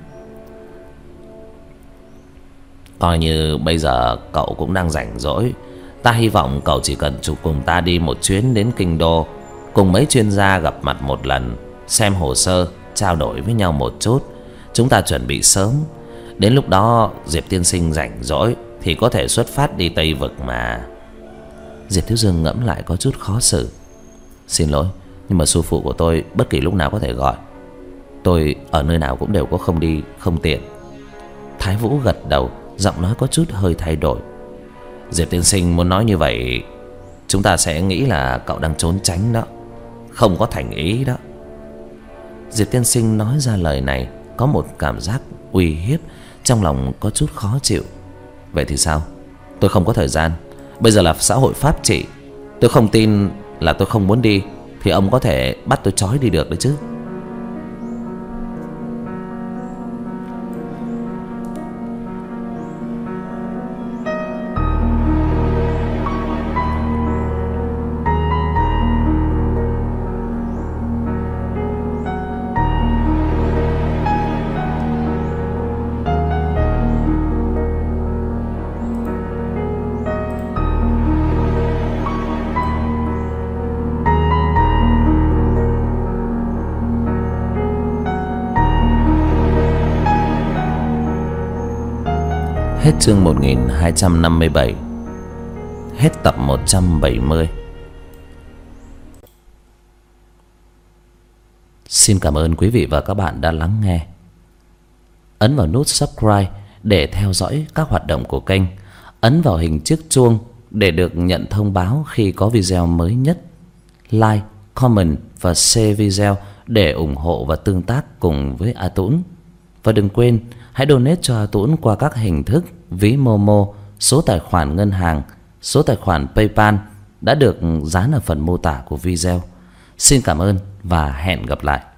Coi như bây giờ cậu cũng đang rảnh rỗi, ta hy vọng cậu chỉ cần chụp cùng ta đi một chuyến đến Kinh Đô, cùng mấy chuyên gia gặp mặt một lần, xem hồ sơ, trao đổi với nhau một chút. Chúng ta chuẩn bị sớm, đến lúc đó Diệp tiên sinh rảnh rỗi thì có thể xuất phát đi Tây Vực mà. Diệp Thiếu Dương ngẫm lại có chút khó xử. Xin lỗi, nhưng mà sư phụ của tôi bất kỳ lúc nào có thể gọi. Tôi ở nơi nào cũng đều có không đi không tiện. Thái Vũ gật đầu, giọng nói có chút hơi thay đổi. Diệp tiên sinh muốn nói như vậy, chúng ta sẽ nghĩ là cậu đang trốn tránh đó, không có thành ý đó. Diệp tiên sinh nói ra lời này có một cảm giác uy hiếp, trong lòng có chút khó chịu. Vậy thì sao? Tôi không có thời gian, bây giờ là xã hội pháp trị. Tôi không tin là tôi không muốn đi thì ông có thể bắt tôi trói đi được đấy chứ. Hết chương một nghìn hai trăm năm mươi bảy. Hết tập một trăm bảy mươi. Xin cảm ơn quý vị và các bạn đã lắng nghe. Ấn vào nút subscribe để theo dõi các hoạt động của kênh. Ấn vào hình chiếc chuông để được nhận thông báo khi có video mới nhất. Like, comment và share video để ủng hộ và tương tác cùng với A Tũng. Và đừng quên hãy donate cho A Tũng qua các hình thức ví Momo, số tài khoản ngân hàng, số tài khoản PayPal đã được dán ở phần mô tả của video. Xin cảm ơn và hẹn gặp lại.